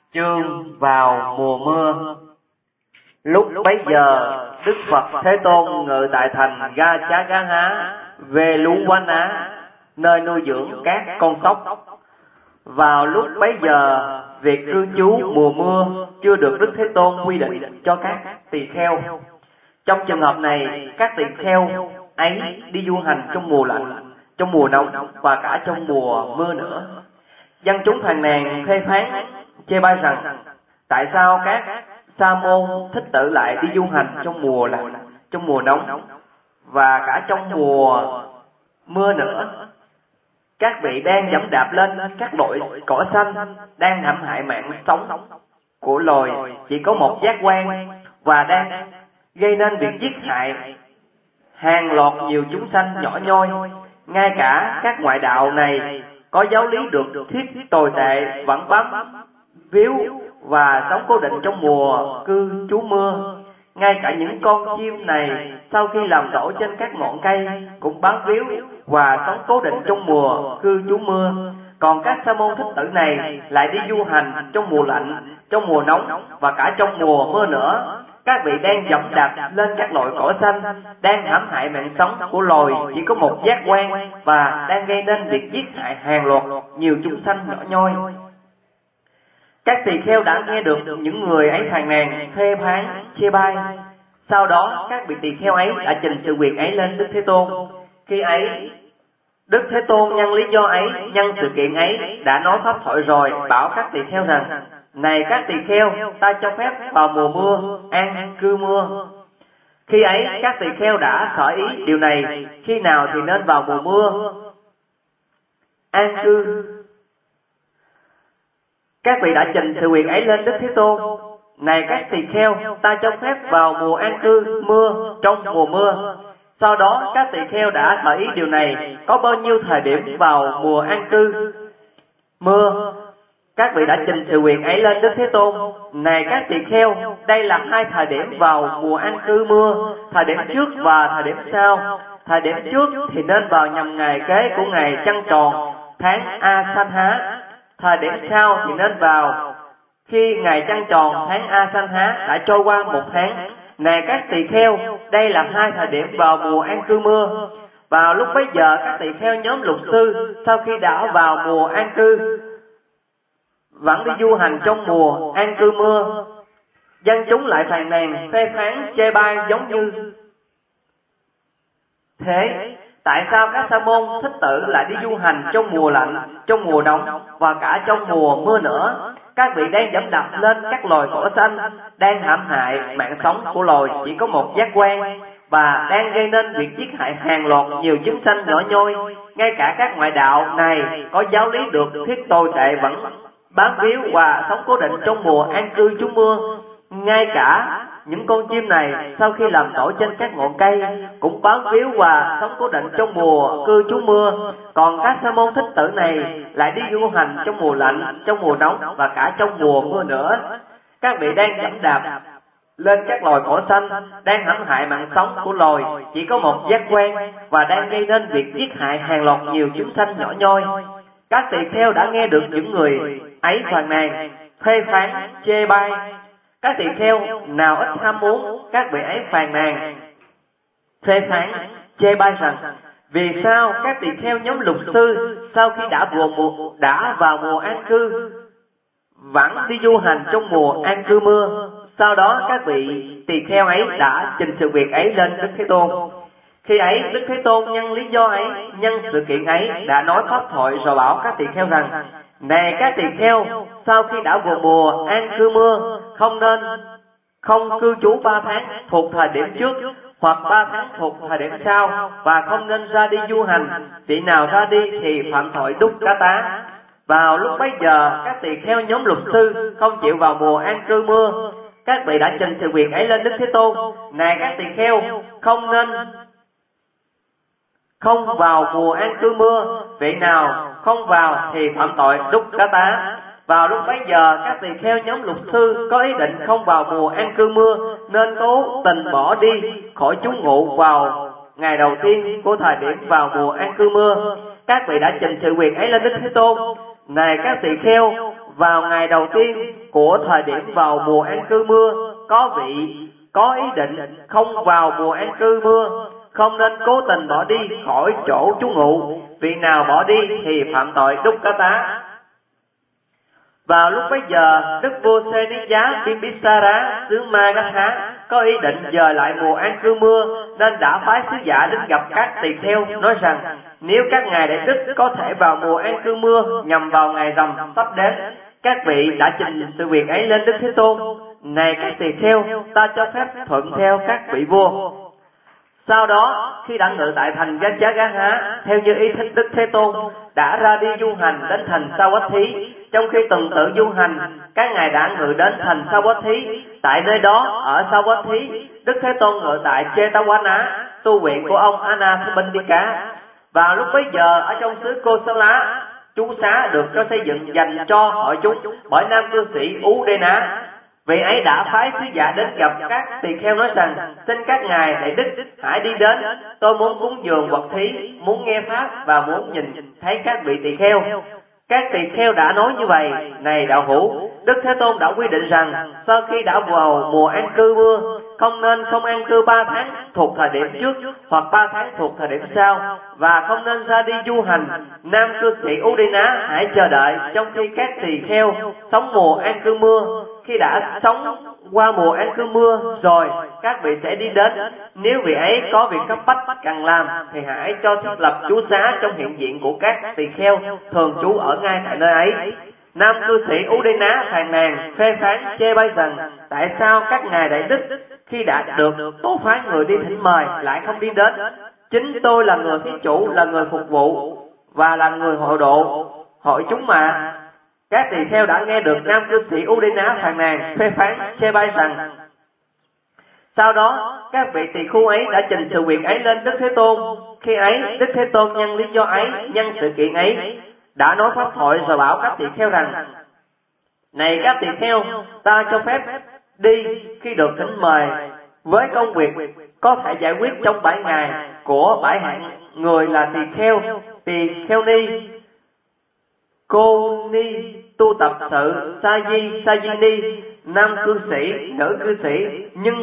Chương vào mùa mưa. Lúc bấy giờ, Đức Phật Thế Tôn ngự tại thành Ga Chá Gá Há, về Lú Quán Á, nơi nuôi dưỡng các con sóc. Vào lúc bấy giờ, việc cư trú mùa mưa chưa được Đức Thế Tôn quy định cho các tỳ kheo. Trong trường hợp này, các tỳ kheo ấy đi du hành trong mùa lạnh, trong mùa nóng và cả trong mùa mưa nữa. Dân chúng phàn nàn phê phán chê bai rằng tại sao các sa môn thích tử lại đi du hành trong mùa lạnh, trong mùa nóng và cả trong mùa mưa nữa. Các vị đang dẫm đạp lên các loại cỏ xanh, đang hãm hại mạng sống của loài chỉ có một giác quan, và đang gây nên việc giết hại hàng loạt nhiều chúng sanh nhỏ nhoi. Ngay cả các ngoại đạo này có giáo lý được thuyết tồi tệ vẫn bám víu và sống cố định trong mùa cư trú mưa. Ngay cả những con chim này sau khi làm tổ trên các ngọn cây cũng bám víu và sống cố định trong mùa cư trú mưa. Còn các sa môn thích tử này lại đi du hành trong mùa lạnh, trong mùa nóng và cả trong mùa mưa nữa. Các vị đang dẫm đạp lên các loại cỏ xanh, đang hãm hại mạng sống của loài chỉ có một giác quan, và đang gây nên việc giết hại hàng loạt nhiều chúng sanh nhỏ nhoi. Các tỳ kheo đã nghe được những người ấy phàn nàn, phê phán, chê bai. Sau đó các vị tỳ kheo ấy đã trình sự việc ấy lên Đức Thế Tôn. Khi ấy, Đức Thế Tôn nhân lý do ấy, nhân sự kiện ấy đã nói pháp thoại rồi, bảo các tỳ kheo rằng: này các tỳ kheo, ta cho phép vào mùa mưa an cư mưa. Khi ấy các tỳ kheo đã khởi ý điều này, khi nào thì nên vào mùa mưa an cư. Các vị đã trình sự việc ấy lên Đức Thế Tôn. Này các tỳ kheo, ta cho phép vào mùa an cư mưa trong mùa mưa. Sau đó các tỳ kheo đã khởi ý điều này, có bao nhiêu thời điểm vào mùa an cư mưa. Các vị đã trình sự việc ấy lên Đức Thế Tôn. Này các tỳ kheo, đây là hai thời điểm vào mùa an cư mưa, thời điểm trước và thời điểm sau. Thời điểm trước thì nên vào nhằm ngày kế của ngày trăng tròn tháng A San Há. Thời điểm sau thì nên vào khi ngày trăng tròn tháng A San Há đã trôi qua một tháng. Này các tỳ kheo, đây là hai thời điểm vào mùa an cư mưa. Vào lúc bấy giờ các tỳ kheo nhóm luật sư sau khi đã vào mùa an cư vẫn đi du hành trong mùa an cư mưa. Dân chúng lại phàn nàn, phê phán, chê bai giống như thế. Tại sao các sa môn thích tử lại đi du hành trong mùa lạnh, trong mùa nóng và cả trong mùa mưa nữa? Các vị đang dẫm đạp lên các loài cỏ xanh, đang hãm hại mạng sống của loài chỉ có một giác quan, và đang gây nên việc giết hại hàng loạt nhiều chúng sanh nhỏ nhoi. Ngay cả các ngoại đạo này có giáo lý được thuyết tồi tệ vẫn bám víu và sống cố định trong mùa an cư trú mưa. Ngay cả những con chim này sau khi làm tổ trên các ngọn cây cũng bám víu và sống cố định trong mùa cư trú mưa. Còn các sa môn thích tử này lại đi du hành trong mùa lạnh, trong mùa nóng và cả trong mùa mưa nữa. Các vị đang dẫm đạp lên các loài cỏ xanh, đang hãm hại mạng sống của loài chỉ có một giác quan, và đang gây nên việc giết hại hàng loạt nhiều chúng sanh nhỏ nhoi. Các tỳ kheo đã nghe được những người ấy phàn nàn, phê phán, chê bai. Các tỳ kheo nào ít ham muốn, các vị ấy phàn nàn, phê phán, chê bai rằng: vì sao các tỳ kheo nhóm luật sư sau khi đã vào mùa an cư vẫn đi du hành trong mùa an cư mưa? Sau đó các vị tỳ kheo ấy đã trình sự việc ấy lên Đức Thế Tôn. Khi ấy Đức Thế Tôn nhân lý do ấy, nhân sự kiện ấy đã nói pháp thoại rồi bảo các tỳ kheo rằng: này các tỳ kheo, sau khi đã vào mùa an cư mưa, không cư trú 3 tháng thuộc thời điểm trước, hoặc 3 tháng thuộc thời điểm sau, và không nên ra đi du hành. Vị nào ra đi thì phạm tội đúc cá tá. Vào lúc bấy giờ các tỳ kheo nhóm luật sư không chịu vào mùa an cư mưa. Các vị đã trình sự việc ấy lên Đức Thế Tôn. Này các tỳ kheo, không vào mùa an cư mưa. Vị nào không vào thì phạm tội đúc cá tá. Vào lúc bấy giờ các tỳ kheo nhóm luật sư có ý định không vào mùa an cư mưa, nên cố tình bỏ đi khỏi trú ngụ vào ngày đầu tiên của thời điểm vào mùa an cư mưa. Các vị đã trình sự việc ấy lên Đức Thế Tôn. Này các tỳ kheo, vào ngày đầu tiên của thời điểm vào mùa an cư mưa, có vị có ý định không vào mùa an cư mưa, không nên cố tình bỏ đi khỏi chỗ trú ngụ. Vị nào bỏ đi thì phạm tội đúc cá tá. Vào lúc bấy giờ, Đức vua Senija Bimbisara xứ Magadha có ý định dời lại mùa an cư mưa, nên đã phái sứ giả đến gặp các tỳ kheo, nói rằng: nếu các ngài đại đức có thể vào mùa an cư mưa nhằm vào ngày rằm sắp đến, các vị đã trình sự việc ấy lên Đức Thế Tôn. Này các tỳ kheo, ta cho phép thuận theo các vị vua. Sau đó, khi đã ngự tại thành Gachagahá, theo như ý thích Đức Thế Tôn, đã ra đi du hành đến thành Savatthi. Trong khi tuần tự du hành, các ngài đã ngự đến thành Savatthi. Tại nơi đó, ở Savatthi, Đức Thế Tôn ngự tại Jetavana, tu viện của ông Anathapindika. Vào lúc bấy giờ, ở trong xứ Kosala, chú xá được cho xây dựng dành cho hội chúng bởi nam cư sĩ Udena. Vị ấy đã phái sứ giả đến gặp các tỳ kheo, nói rằng: xin các ngài đại đức hãy đi đến, tôi muốn cúng dường vật thí, muốn nghe pháp và muốn nhìn thấy các vị tỳ kheo. Các tỳ kheo đã nói như vậy: này đạo hữu, Đức Thế Tôn đã quy định rằng sau khi đã vào mùa an cư mưa, không nên không an cư 3 tháng thuộc thời điểm trước hoặc 3 tháng thuộc thời điểm sau, và không nên ra đi du hành. Nam cư sĩ Udina hãy chờ đợi trong khi các tỳ kheo sống mùa an cư mưa. Khi đã sống qua mùa an cư mưa rồi, các vị sẽ đi đến. Nếu vị ấy có việc cấp bách cần làm, thì hãy cho thiết lập trú xá trong hiện diện của các tỳ kheo thường trú ở ngay tại nơi ấy. Nam cư sĩ Udena phàn nàn phê phán chê bai rằng: tại sao các ngài đại đức khi đã được tố phái người đi thỉnh mời lại không đi đến? Chính tôi là người thí chủ, là người phục vụ và là người hội độ hội chúng mà. Các tỳ kheo đã nghe được nam cư sĩ Udena phàn nàn phê phán chê bai rằng. Sau đó, các vị tỳ khu ấy đã trình sự việc ấy lên Đức Thế Tôn. Khi ấy, Đức Thế Tôn nhân lý do ấy, nhân sự kiện ấy, đã nói pháp thoại rồi bảo các tỳ kheo rằng: này các tỳ kheo, ta cho phép đi khi được thỉnh mời với công việc có thể giải quyết trong 7 ngày của 7 hạng người là tỳ kheo ni, cô ni, tu tập sự, sa di, sa di ni, nam cư sĩ, nữ cư sĩ, nhưng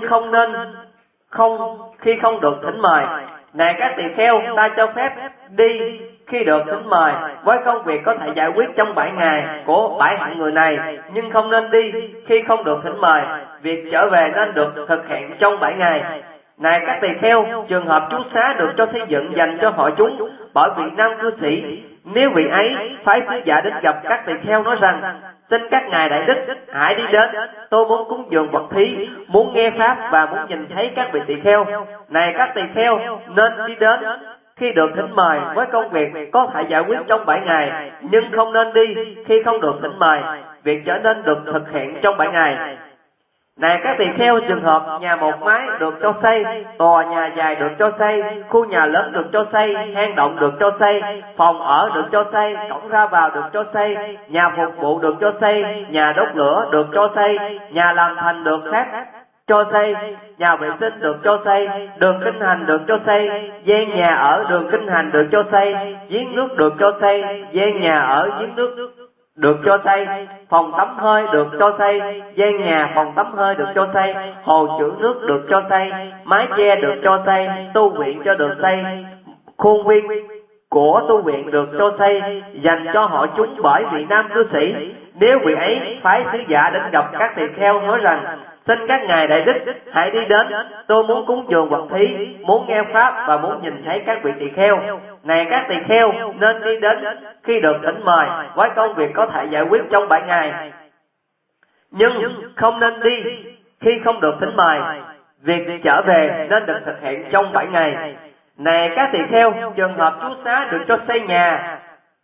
khi không được thỉnh mời. Này các tỳ kheo, ta cho phép đi khi được thỉnh mời với công việc có thể giải quyết trong 7 ngày của 7 hạng người này, nhưng không nên đi khi không được thỉnh mời. Việc trở về nên được thực hiện trong 7 ngày. Này các tỳ kheo, trường hợp trú xá được cho xây dựng dành cho hội chúng bởi vị nam cư sĩ, nếu vị ấy phái sứ giả đến gặp các tỳ kheo, nói rằng: xin các ngài đại đức hãy đi đến, tôi muốn cúng dường vật thí, muốn nghe pháp và muốn nhìn thấy các vị tỳ kheo. Này các tỳ kheo, nên đi đến khi được thỉnh mời với công việc có thể giải quyết trong 7 ngày, nhưng không nên đi khi không được thỉnh mời. Việc trở nên được thực hiện trong 7 ngày. Này các tỳ kheo, trường hợp nhà một mái được cho xây, tòa nhà dài được cho xây, khu nhà lớn được cho xây, hang động được cho xây, phòng ở được cho xây, cổng ra vào được cho xây, nhà phục vụ được cho xây, nhà đốt lửa được cho xây, nhà làm thành được khác cho xây, nhà vệ sinh được cho xây, đường kinh hành được cho xây, gian nhà ở đường kinh hành được cho xây, giếng nước được cho xây, gian nhà ở giếng nước được cho xây, phòng tắm hơi được cho xây, gian nhà phòng tắm hơi được cho xây, hồ chứa nước được cho xây, mái che được cho xây, tu viện cho được xây, khuôn viên của tu viện được cho xây, dành cho họ chúng bởi vị nam cư sĩ. Nếu vị ấy phái sứ giả đến gặp các tỳ kheo, nói rằng: xin các ngài đại đức hãy đi đến, tôi muốn cúng dường vật thí, muốn nghe pháp và muốn nhìn thấy các vị tỳ kheo. Này các tỳ kheo, nên đi đến khi được thỉnh mời với công việc có thể giải quyết trong 7 ngày, nhưng không nên đi khi không được thỉnh mời. Việc trở về nên được thực hiện trong 7 ngày. Này các tỳ kheo, trường hợp trú xá được cho xây nhà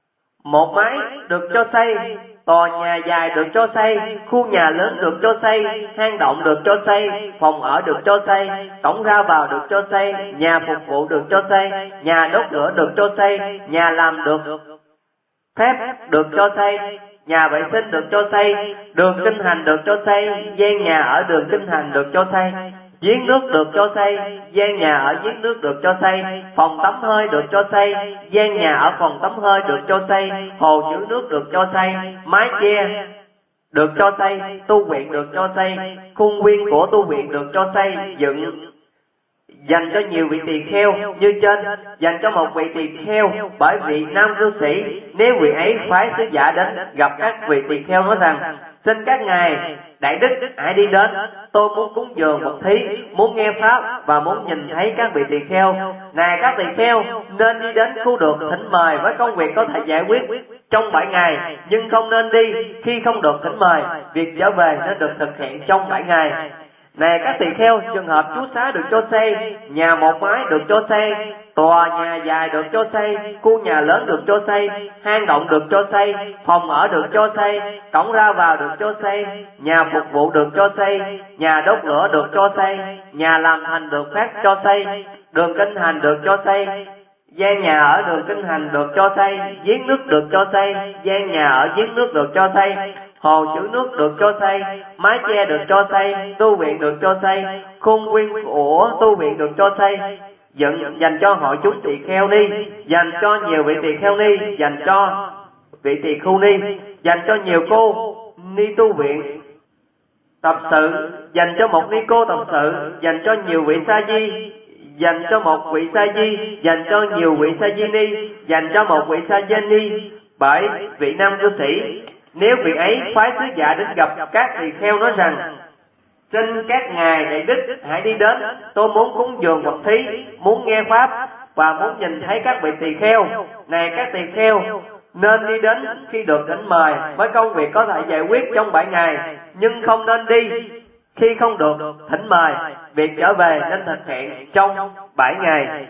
một mái được cho xây, tòa nhà dài được cho xây, khu nhà lớn được cho xây, hang động được cho xây, phòng ở được cho xây, cổng ra vào được cho xây, nhà phục vụ được cho xây, nhà đốt lửa được cho xây, nhà làm được phép được cho xây, nhà vệ sinh được cho xây, đường kinh hành được cho xây, gian nhà ở đường kinh hành được cho xây, giếng nước được cho xây, gian nhà ở giếng nước được cho xây, phòng tắm hơi được cho xây, gian nhà ở phòng tắm hơi được cho xây, hồ chứa nước được cho xây, mái che được cho xây, tu viện được cho xây, khuôn viên của tu viện được cho xây dựng dành cho nhiều vị tỳ kheo như trên, dành cho một vị tỳ kheo, bởi vì nam cư sĩ nếu vị ấy phái sứ giả đến gặp các vị tỳ kheo nói rằng: xin các ngài đại đức hãy đi đến, tôi muốn cúng dường vật thí, muốn nghe pháp và muốn nhìn thấy các vị tỳ kheo. Này các tỳ kheo nên đi đến khu được thỉnh mời với công việc có thể giải quyết trong 7 ngày, nhưng không nên đi khi không được thỉnh mời, việc trở về nên được thực hiện trong 7 ngày. Này các tỳ kheo, trường hợp trú xá được cho xây, nhà một mái được cho xây, tòa nhà dài được cho xây, khu nhà lớn được cho xây, hang động được cho xây, phòng ở được cho xây, cổng ra vào được cho xây, nhà phục vụ được cho xây, nhà đốt lửa được cho xây, nhà làm thành được phát cho xây, đường kinh hành được cho xây, gian nhà ở đường kinh hành được cho xây, giếng nước được cho xây, gian nhà ở giếng nước được cho xây, hồ trữ nước được cho xây, mái che được cho xây, tu viện được cho xây, khuôn viên của tu viện được cho xây, dành cho hội chúng tỳ kheo ni, dành cho nhiều vị tỳ kheo ni, dành cho vị tỳ khu ni, dành cho nhiều cô ni tu viện tập sự, dành cho một ni cô tập sự, dành cho nhiều vị sa di, dành cho một vị sa di, dành cho nhiều vị sa di ni, dành cho một vị sa di ni, bởi vị nam cư sĩ nếu vị ấy phái sứ giả đến gặp các tỳ kheo nói rằng: xin các ngài đại đức hãy đi đến, tôi muốn cúng dường vật thí, muốn nghe pháp và muốn nhìn thấy các vị tỳ kheo. Này các tỳ kheo nên đi đến khi được thỉnh mời với công việc có thể giải quyết trong 7 ngày, nhưng không nên đi khi không được thỉnh mời, việc trở về nên thực hiện trong 7 ngày.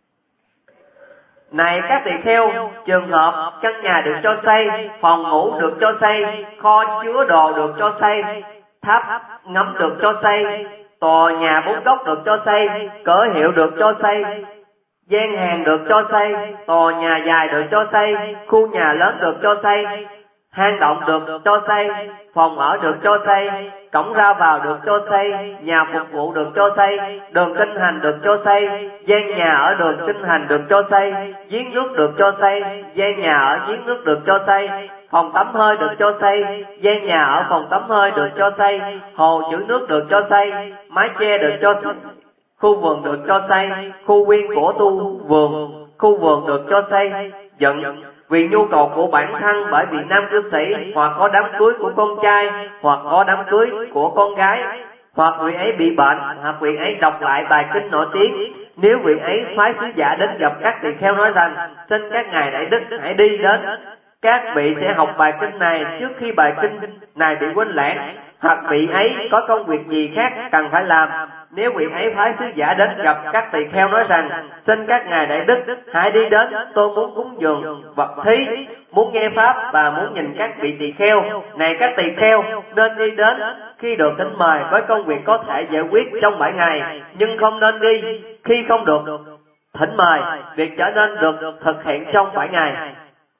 Này các tỳ kheo, trường hợp căn nhà được cho xây, phòng ngủ được cho xây, kho chứa đồ được cho xây, tháp ngắm được cho xây, tòa nhà 4 góc được cho xây, cửa hiệu được cho xây, gian hàng được cho xây, tòa nhà dài được cho xây, khu nhà lớn được cho xây, hang động được cho xây, phòng ở được cho xây, cổng ra vào được cho xây, nhà phục vụ được cho xây, đường kinh hành được cho xây, gian nhà ở đường kinh hành được cho xây, giếng nước được cho xây, gian nhà ở giếng nước được cho xây, phòng tắm hơi được cho xây, gian nhà ở phòng tắm hơi được cho xây, hồ trữ nước được cho xây, mái che được cho xây, khu vườn được cho xây, khu viên của tu vườn, khu vườn được cho xây dựng vì nhu cầu của bản thân, bởi vì nam cư sĩ hoặc có đám cưới của con trai, hoặc có đám cưới của con gái, hoặc vị ấy bị bệnh, hoặc vị ấy đọc lại bài kinh nổi tiếng. Nếu vị ấy phái sứ giả đến gặp các tỳ kheo nói rằng: xin các ngài đại đức hãy đi đến, các vị sẽ học bài kinh này trước khi bài kinh này bị quên lãng, hoặc vị ấy có công việc gì khác cần phải làm. Nếu vị ấy phái sứ giả đến gặp các tỳ kheo nói rằng: xin các ngài đại đức hãy đi đến, tôi muốn cúng dường vật thí, muốn nghe pháp và muốn nhìn các vị tỳ kheo. Này các tỳ kheo nên đi đến khi được thỉnh mời với công việc có thể giải quyết trong 7 ngày, nhưng không nên đi khi không được thỉnh mời, việc trở nên được thực hiện trong 7 ngày.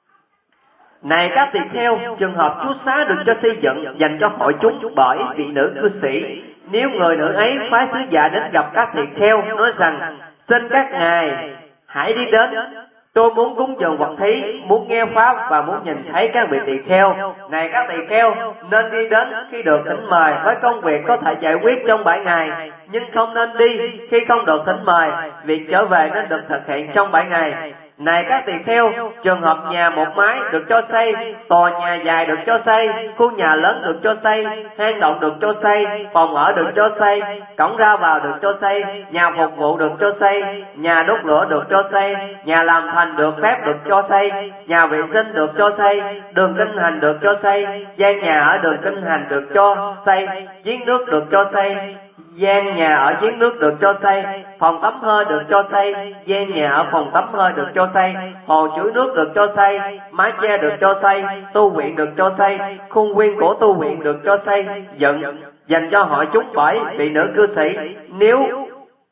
Này các tỳ kheo, trường hợp trú xá được cho xây dựng dành cho hội chúng bởi vị nữ cư sĩ, nếu người nữ ấy phái sứ giả đến gặp các tỳ kheo nói rằng: xin các ngài hãy đi đến, tôi muốn cúng dường vật thí, muốn nghe pháp và muốn nhìn thấy các vị tỳ kheo. Này các tỳ kheo nên đi đến khi được thỉnh mời với công việc có thể giải quyết trong 7 ngày, nhưng không nên đi khi không được thỉnh mời, việc trở về nên được thực hiện trong 7 ngày. Này các tỳ kheo, trường hợp nhà một mái được cho xây, tòa nhà dài được cho xây, khu nhà lớn được cho xây, hang động được cho xây, phòng ở được cho xây, cổng ra vào được cho xây, nhà phục vụ được cho xây, nhà đốt lửa được cho xây, nhà làm thành được phép được cho xây, nhà vệ sinh được cho xây, đường kinh hành được cho xây, gian nhà ở đường kinh hành được cho xây, giếng nước được cho xây, gian nhà ở giếng nước được cho xây, phòng tắm hơi được cho xây, gian nhà ở phòng tắm hơi được cho xây, hồ trữ nước được cho xây, mái che được cho xây, tu viện được cho xây, khuôn viên của tu viện được cho xây dựng dành cho hội chúng bởi vị nữ cư sĩ. Nếu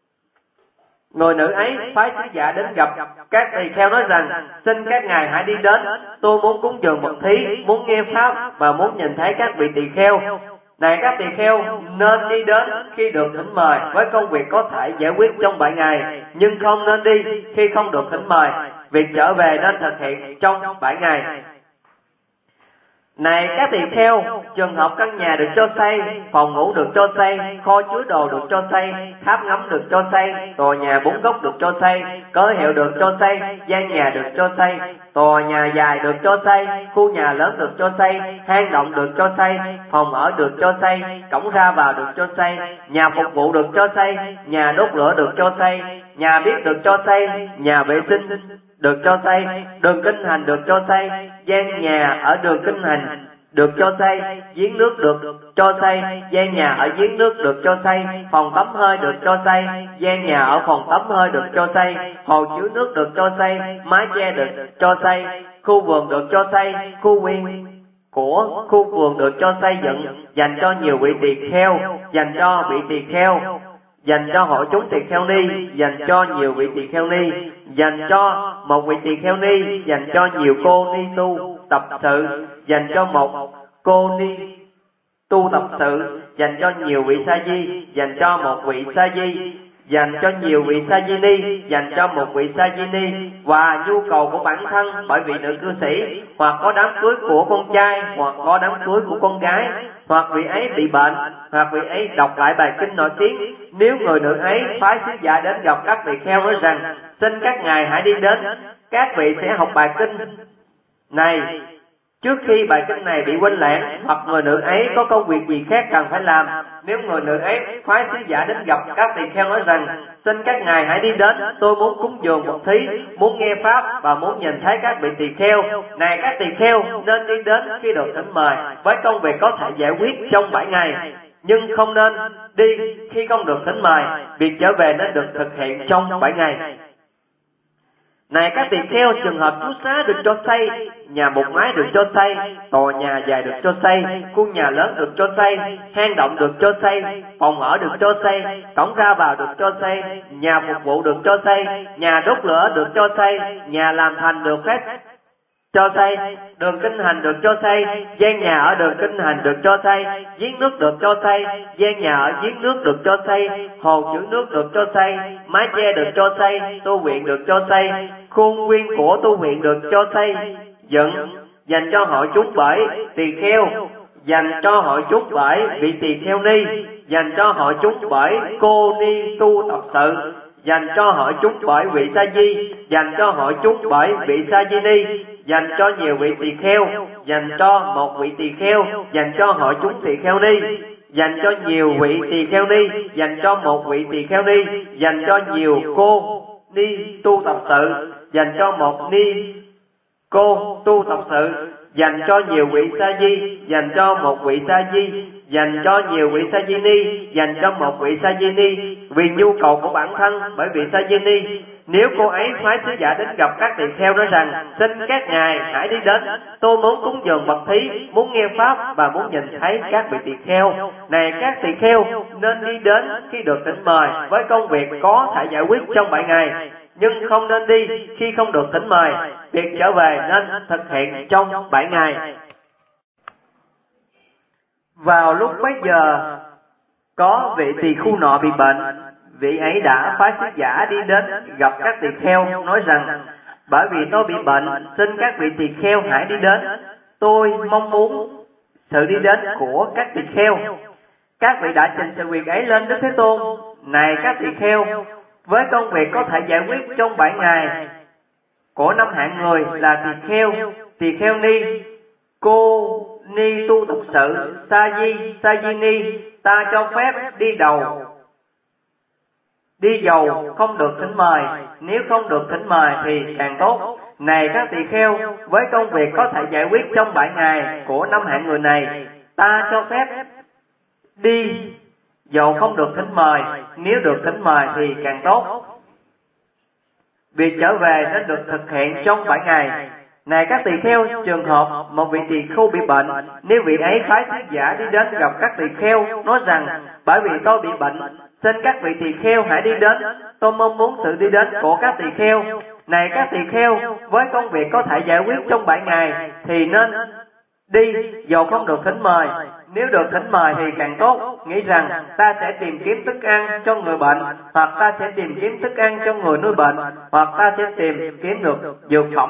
người nữ ấy phái sứ giả đến gặp các tỳ kheo nói rằng: xin các ngài hãy đi đến, tôi muốn cúng dường vật thí, muốn nghe pháp và muốn nhìn thấy các vị tỳ kheo. Này các tỳ kheo nên đi đến khi được thỉnh mời với công việc có thể giải quyết trong 7 ngày, nhưng không nên đi khi không được thỉnh mời, việc trở về nên thực hiện trong 7 ngày. Này các tỳ kheo, trường hợp căn nhà được cho xây, phòng ngủ được cho xây, kho chứa đồ được cho xây, tháp ngắm được cho xây, tòa nhà 4 góc được cho xây, cớ hiệu được cho xây, gian nhà được cho xây, tòa nhà dài được cho xây, khu nhà lớn được cho xây, hang động được cho xây, phòng ở được cho xây, cổng ra vào được cho xây, nhà phục vụ được cho xây, nhà đốt lửa được cho xây, nhà bếp được cho xây, nhà vệ sinh được cho xây, đường kinh hành được cho xây, gian nhà ở đường kinh hành được cho xây, giếng nước được cho xây, gian nhà ở giếng nước được cho xây, phòng tắm hơi được cho xây, gian nhà ở phòng tắm hơi được cho xây, hồ chứa nước được cho xây, mái che được cho xây, khu vườn được cho xây, khu viên của khu vườn được cho xây dựng, dành cho nhiều vị tỳ kheo, dành cho vị tỳ kheo, dành cho hội chúng tỳ kheo ni, dành cho nhiều vị tỳ kheo ni, dành cho một vị tỳ kheo ni, dành cho nhiều cô ni tu tập sự, dành cho một cô ni tu tập sự, dành cho nhiều vị sa di, dành cho một vị sa di, dành cho nhiều vị sa di ni, dành cho một vị sa di ni, và nhu cầu của bản thân bởi vị nữ cư sĩ, hoặc có đám cưới của con trai, hoặc có đám cưới của con gái, hoặc vị ấy bị bệnh, hoặc vị ấy đọc lại bài kinh nổi tiếng. Nếu người nữ ấy phái sứ giả đến gặp các tỳ kheo nói rằng: xin các ngài hãy đi đến, các vị sẽ học bài kinh này. Trước khi bài kinh này bị quên lãng, hoặc người nữ ấy có công việc gì khác cần phải làm, nếu người nữ ấy phái sứ giả đến gặp các tỳ kheo nói rằng: xin các ngài hãy đi đến, tôi muốn cúng dường một thí, muốn nghe pháp và muốn nhìn thấy các vị tỳ kheo. Này các tỳ kheo, nên đi đến khi được thỉnh mời, với công việc có thể giải quyết trong 7 ngày, nhưng không nên đi khi không được thỉnh mời. Việc trở về nên được thực hiện trong 7 ngày. Này các tỳ kheo, trường hợp trú xá được cho xây, nhà một mái được cho xây, tòa nhà dài được cho xây, khu nhà lớn được cho xây, hang động được cho xây, phòng ở được cho xây, cổng ra vào được cho xây, nhà phục vụ được cho xây, nhà đốt lửa được cho xây, nhà làm thành được phép cho xây, đường kinh hành được cho xây, gian nhà ở đường kinh hành được cho xây, giếng nước được cho xây, gian nhà ở giếng nước được cho xây, hồ chứa nước được cho xây, mái che được cho xây, tu viện được cho xây, khuôn viên của tu viện được cho xây dựng, dành cho hội chúng bởi tỳ kheo, dành cho hội chúng bởi vị tỳ kheo ni, dành cho hội chúng bởi cô ni tu tập sự, dành cho hội chúng bởi vị sa di, dành cho hội chúng bởi vị sa di ni, dành cho nhiều vị tỳ kheo, dành cho một vị tỳ kheo, dành cho hội chúng tỳ kheo ni, dành cho nhiều vị tỳ kheo ni, dành cho một vị tỳ kheo ni, dành cho nhiều cô ni tu tập sự, dành cho một ni cô tu tập sự, dành cho nhiều vị sa di, dành cho một vị sa di, dành cho nhiều vị sa di ni, dành cho một vị sa di ni, vì nhu cầu của bản thân bởi vị sa di ni. Nếu cô ấy phái sứ giả đến gặp các tỳ kheo nói rằng: xin các ngài hãy đi đến, tôi muốn cúng dường bậc thí, muốn nghe pháp và muốn nhìn thấy các vị tỳ kheo. Này các tỳ kheo, nên đi đến khi được thỉnh mời, với công việc có thể giải quyết trong 7 ngày, nhưng không nên đi khi không được thỉnh mời. Việc trở về nên thực hiện trong 7 ngày. Vào lúc bấy giờ, có vị tỳ khu nọ bị bệnh. Vị ấy đã phái sứ giả đi đến gặp các tỳ kheo, nói rằng: bởi vì tôi bị bệnh, xin các vị tỳ kheo hãy đi đến. Tôi mong muốn sự đi đến của các tỳ kheo. Các vị đã trình sự việc ấy lên Đức Thế Tôn. Này các tỳ kheo, với công việc có thể giải quyết trong 7 ngày của 5 hạng người là tỳ kheo ni, cô ni tu tập sự, sa di ni, ta cho phép đi dầu không được thỉnh mời. Nếu không được thỉnh mời thì càng tốt. Này các tỳ kheo, với công việc có thể giải quyết trong 7 ngày của 5 hạng người này, ta cho phép đi dầu không được thỉnh mời. Nếu được thỉnh mời thì càng tốt. Việc trở về nên được thực hiện trong 7 ngày. Này các tỳ kheo, trường hợp một vị tỳ khưu bị bệnh, nếu vị ấy phái sứ giả đi đến gặp các tỳ kheo, nói rằng: bởi vì tôi bị bệnh, xin các vị tỳ kheo hãy đi đến, tôi mong muốn sự đi đến của các tỳ kheo. Này các tỳ kheo, với công việc có thể giải quyết trong 7 ngày thì nên đi dầu không được thỉnh mời. Nếu được thỉnh mời thì càng tốt, nghĩ rằng ta sẽ tìm kiếm thức ăn cho người bệnh, hoặc ta sẽ tìm kiếm thức ăn cho người nuôi bệnh, hoặc ta sẽ tìm kiếm được dược phẩm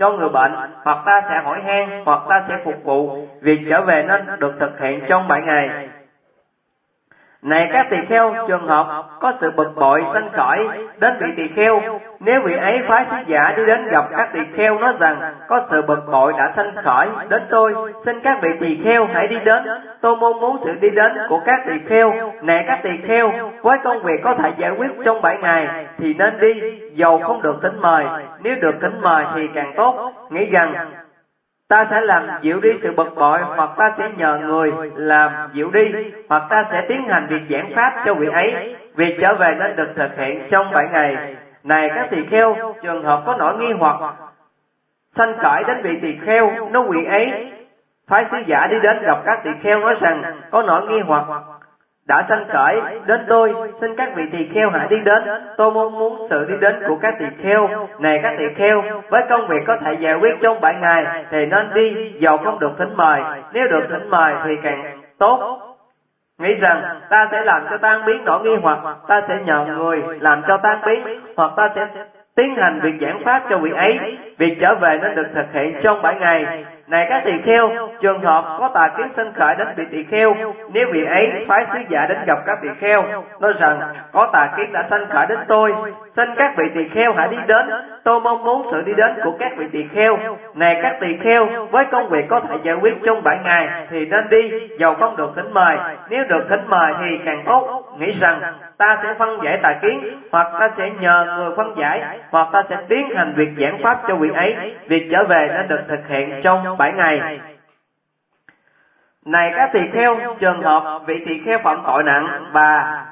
cho người bệnh, hoặc ta sẽ hỏi han, hoặc ta sẽ phục vụ. Việc trở về nên được thực hiện trong 7 ngày. Này các tỳ kheo, trường hợp có sự bực bội sanh khởi đến vị tỳ kheo, nếu vị ấy phái sứ giả đi đến gặp các tỳ kheo nói rằng có sự bực bội đã sanh khởi đến tôi, xin các vị tỳ kheo hãy đi đến, tôi mong muốn sự đi đến của các tỳ kheo. Này các tỳ kheo, với công việc có thể giải quyết trong 7 ngày thì nên đi, dầu không được thỉnh mời, nếu được thỉnh mời thì càng tốt. Nghĩ rằng ta sẽ làm dịu đi sự bực bội, hoặc ta sẽ nhờ người làm dịu đi, hoặc ta sẽ tiến hành việc giảng pháp cho vị ấy. Việc trở về nên được thực hiện trong 7 ngày. Này các tỳ kheo, trường hợp có nỗi nghi hoặc sanh khởi đến vị tỳ kheo, nếu vị ấy phái sứ giả đi đến gặp các tỳ kheo nói rằng có nỗi nghi hoặc đã sanh khởi đến tôi, xin các vị tỳ kheo hãy đi đến, tôi mong muốn sự đi đến của các tỳ kheo. Này các tỳ kheo, với công việc có thể giải quyết trong 7 ngày thì nên đi, dầu không được thỉnh mời, nếu được thỉnh mời thì càng tốt. Nghĩ rằng ta sẽ làm cho tan biến nỗi nghi hoặc, ta sẽ nhờ người làm cho tan biến, hoặc ta sẽ tiến hành việc giảng pháp cho vị ấy. Việc trở về nên được thực hiện trong 7 ngày. Này các tỳ kheo, trường hợp có tà kiến sanh khởi đến vị tỳ kheo, nếu vị ấy phái sứ giả đến gặp các tỳ kheo nói rằng có tà kiến đã sanh khởi đến tôi, xin các vị tỳ kheo hãy đi đến, tôi mong muốn sự đi đến của các vị tỳ kheo. Này các tỳ kheo, với công việc có thể giải quyết trong 7 ngày thì nên đi, dầu không được thỉnh mời, nếu được thỉnh mời thì càng tốt. Nghĩ rằng ta sẽ phân giải tà kiến, hoặc ta sẽ nhờ người phân giải, hoặc ta sẽ tiến hành việc giảng pháp cho vị ấy. Việc trở về nên được thực hiện trong 7 ngày. Này các tỳ kheo, trường hợp vị tỳ kheo phạm tội nặng và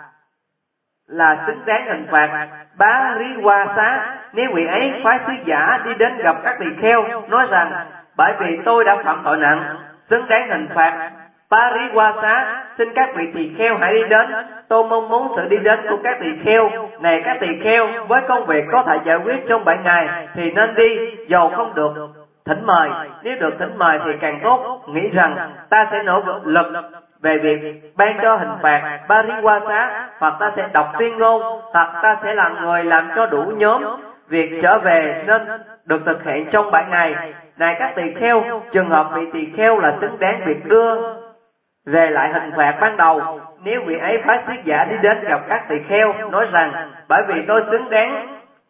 là xứng đáng hình phạt bá rí qua xá, nếu vị ấy phái sứ giả đi đến gặp các tỳ kheo nói rằng bởi vì tôi đã phạm tội nặng xứng đáng hình phạt bá rí qua xá, xin các vị tỳ kheo hãy đi đến, tôi mong muốn sự đi đến của các tỳ kheo. Này các tỳ kheo, với công việc có thể giải quyết trong 7 ngày thì nên đi, dầu không được thỉnh mời, nếu được thỉnh mời thì càng tốt. Nghĩ rằng ta sẽ nỗ lực về việc ban cho hình phạt ba rí qua xá, hoặc ta sẽ đọc tuyên ngôn, hoặc ta sẽ làm người làm cho đủ nhóm. Việc trở về nên được thực hiện trong 7 ngày. Này các tỳ kheo, trường hợp vị tỳ kheo là xứng đáng việc đưa về lại hình phạt ban đầu, nếu vị ấy phái sứ giả đi đến gặp các tỳ kheo nói rằng bởi vì tôi xứng đáng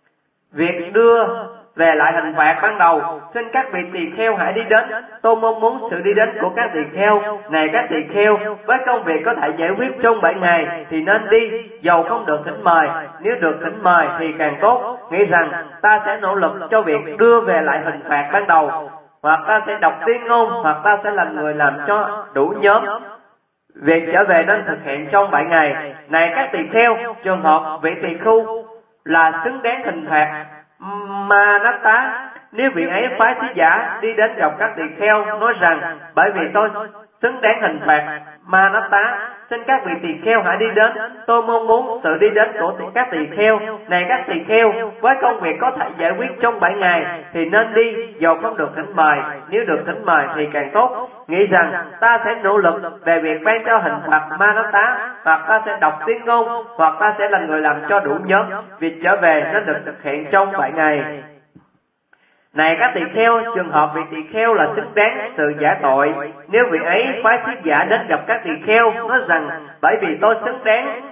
việc đưa về lại hình phạt ban đầu, xin các vị tỳ kheo hãy đi đến, tôi mong muốn sự đi đến của các tỳ kheo. Này các tỳ kheo, với công việc có thể giải quyết trong 7 ngày thì nên đi, dầu không được thỉnh mời, nếu được thỉnh mời thì càng tốt. Nghĩ rằng ta sẽ nỗ lực cho việc đưa về lại hình phạt ban đầu, hoặc ta sẽ đọc tuyên ngôn, hoặc ta sẽ là người làm cho đủ nhóm. Việc trở về nên thực hiện trong 7 ngày. Này các tỳ kheo, trường hợp vị tỳ khưu là xứng đáng hình phạt ma nát tá, nếu vị ấy phái sứ giả đi đến gặp các tỳ kheo nói rằng bởi vì tôi xứng đáng hình phạt ma nát tá, xin các vị tỳ kheo hãy đi đến, tôi mong muốn sự đi đến của các tỳ kheo. Này các tỳ kheo, với công việc có thể giải quyết trong 7 ngày thì nên đi, dầu không được thỉnh mời, nếu được thỉnh mời thì càng tốt. Nghĩ rằng ta sẽ nỗ lực về việc ban cho hình phạt ma nát tá, hoặc ta sẽ đọc tuyên ngôn, hoặc ta sẽ là người làm cho đủ nhóm. Việc trở về nên được thực hiện trong 7 ngày. Này các tỳ kheo, trường hợp vị tỳ kheo là xứng đáng sự giải tội, nếu vị ấy phái sứ giả đến gặp các tỳ kheo nói rằng bởi vì tôi xứng đáng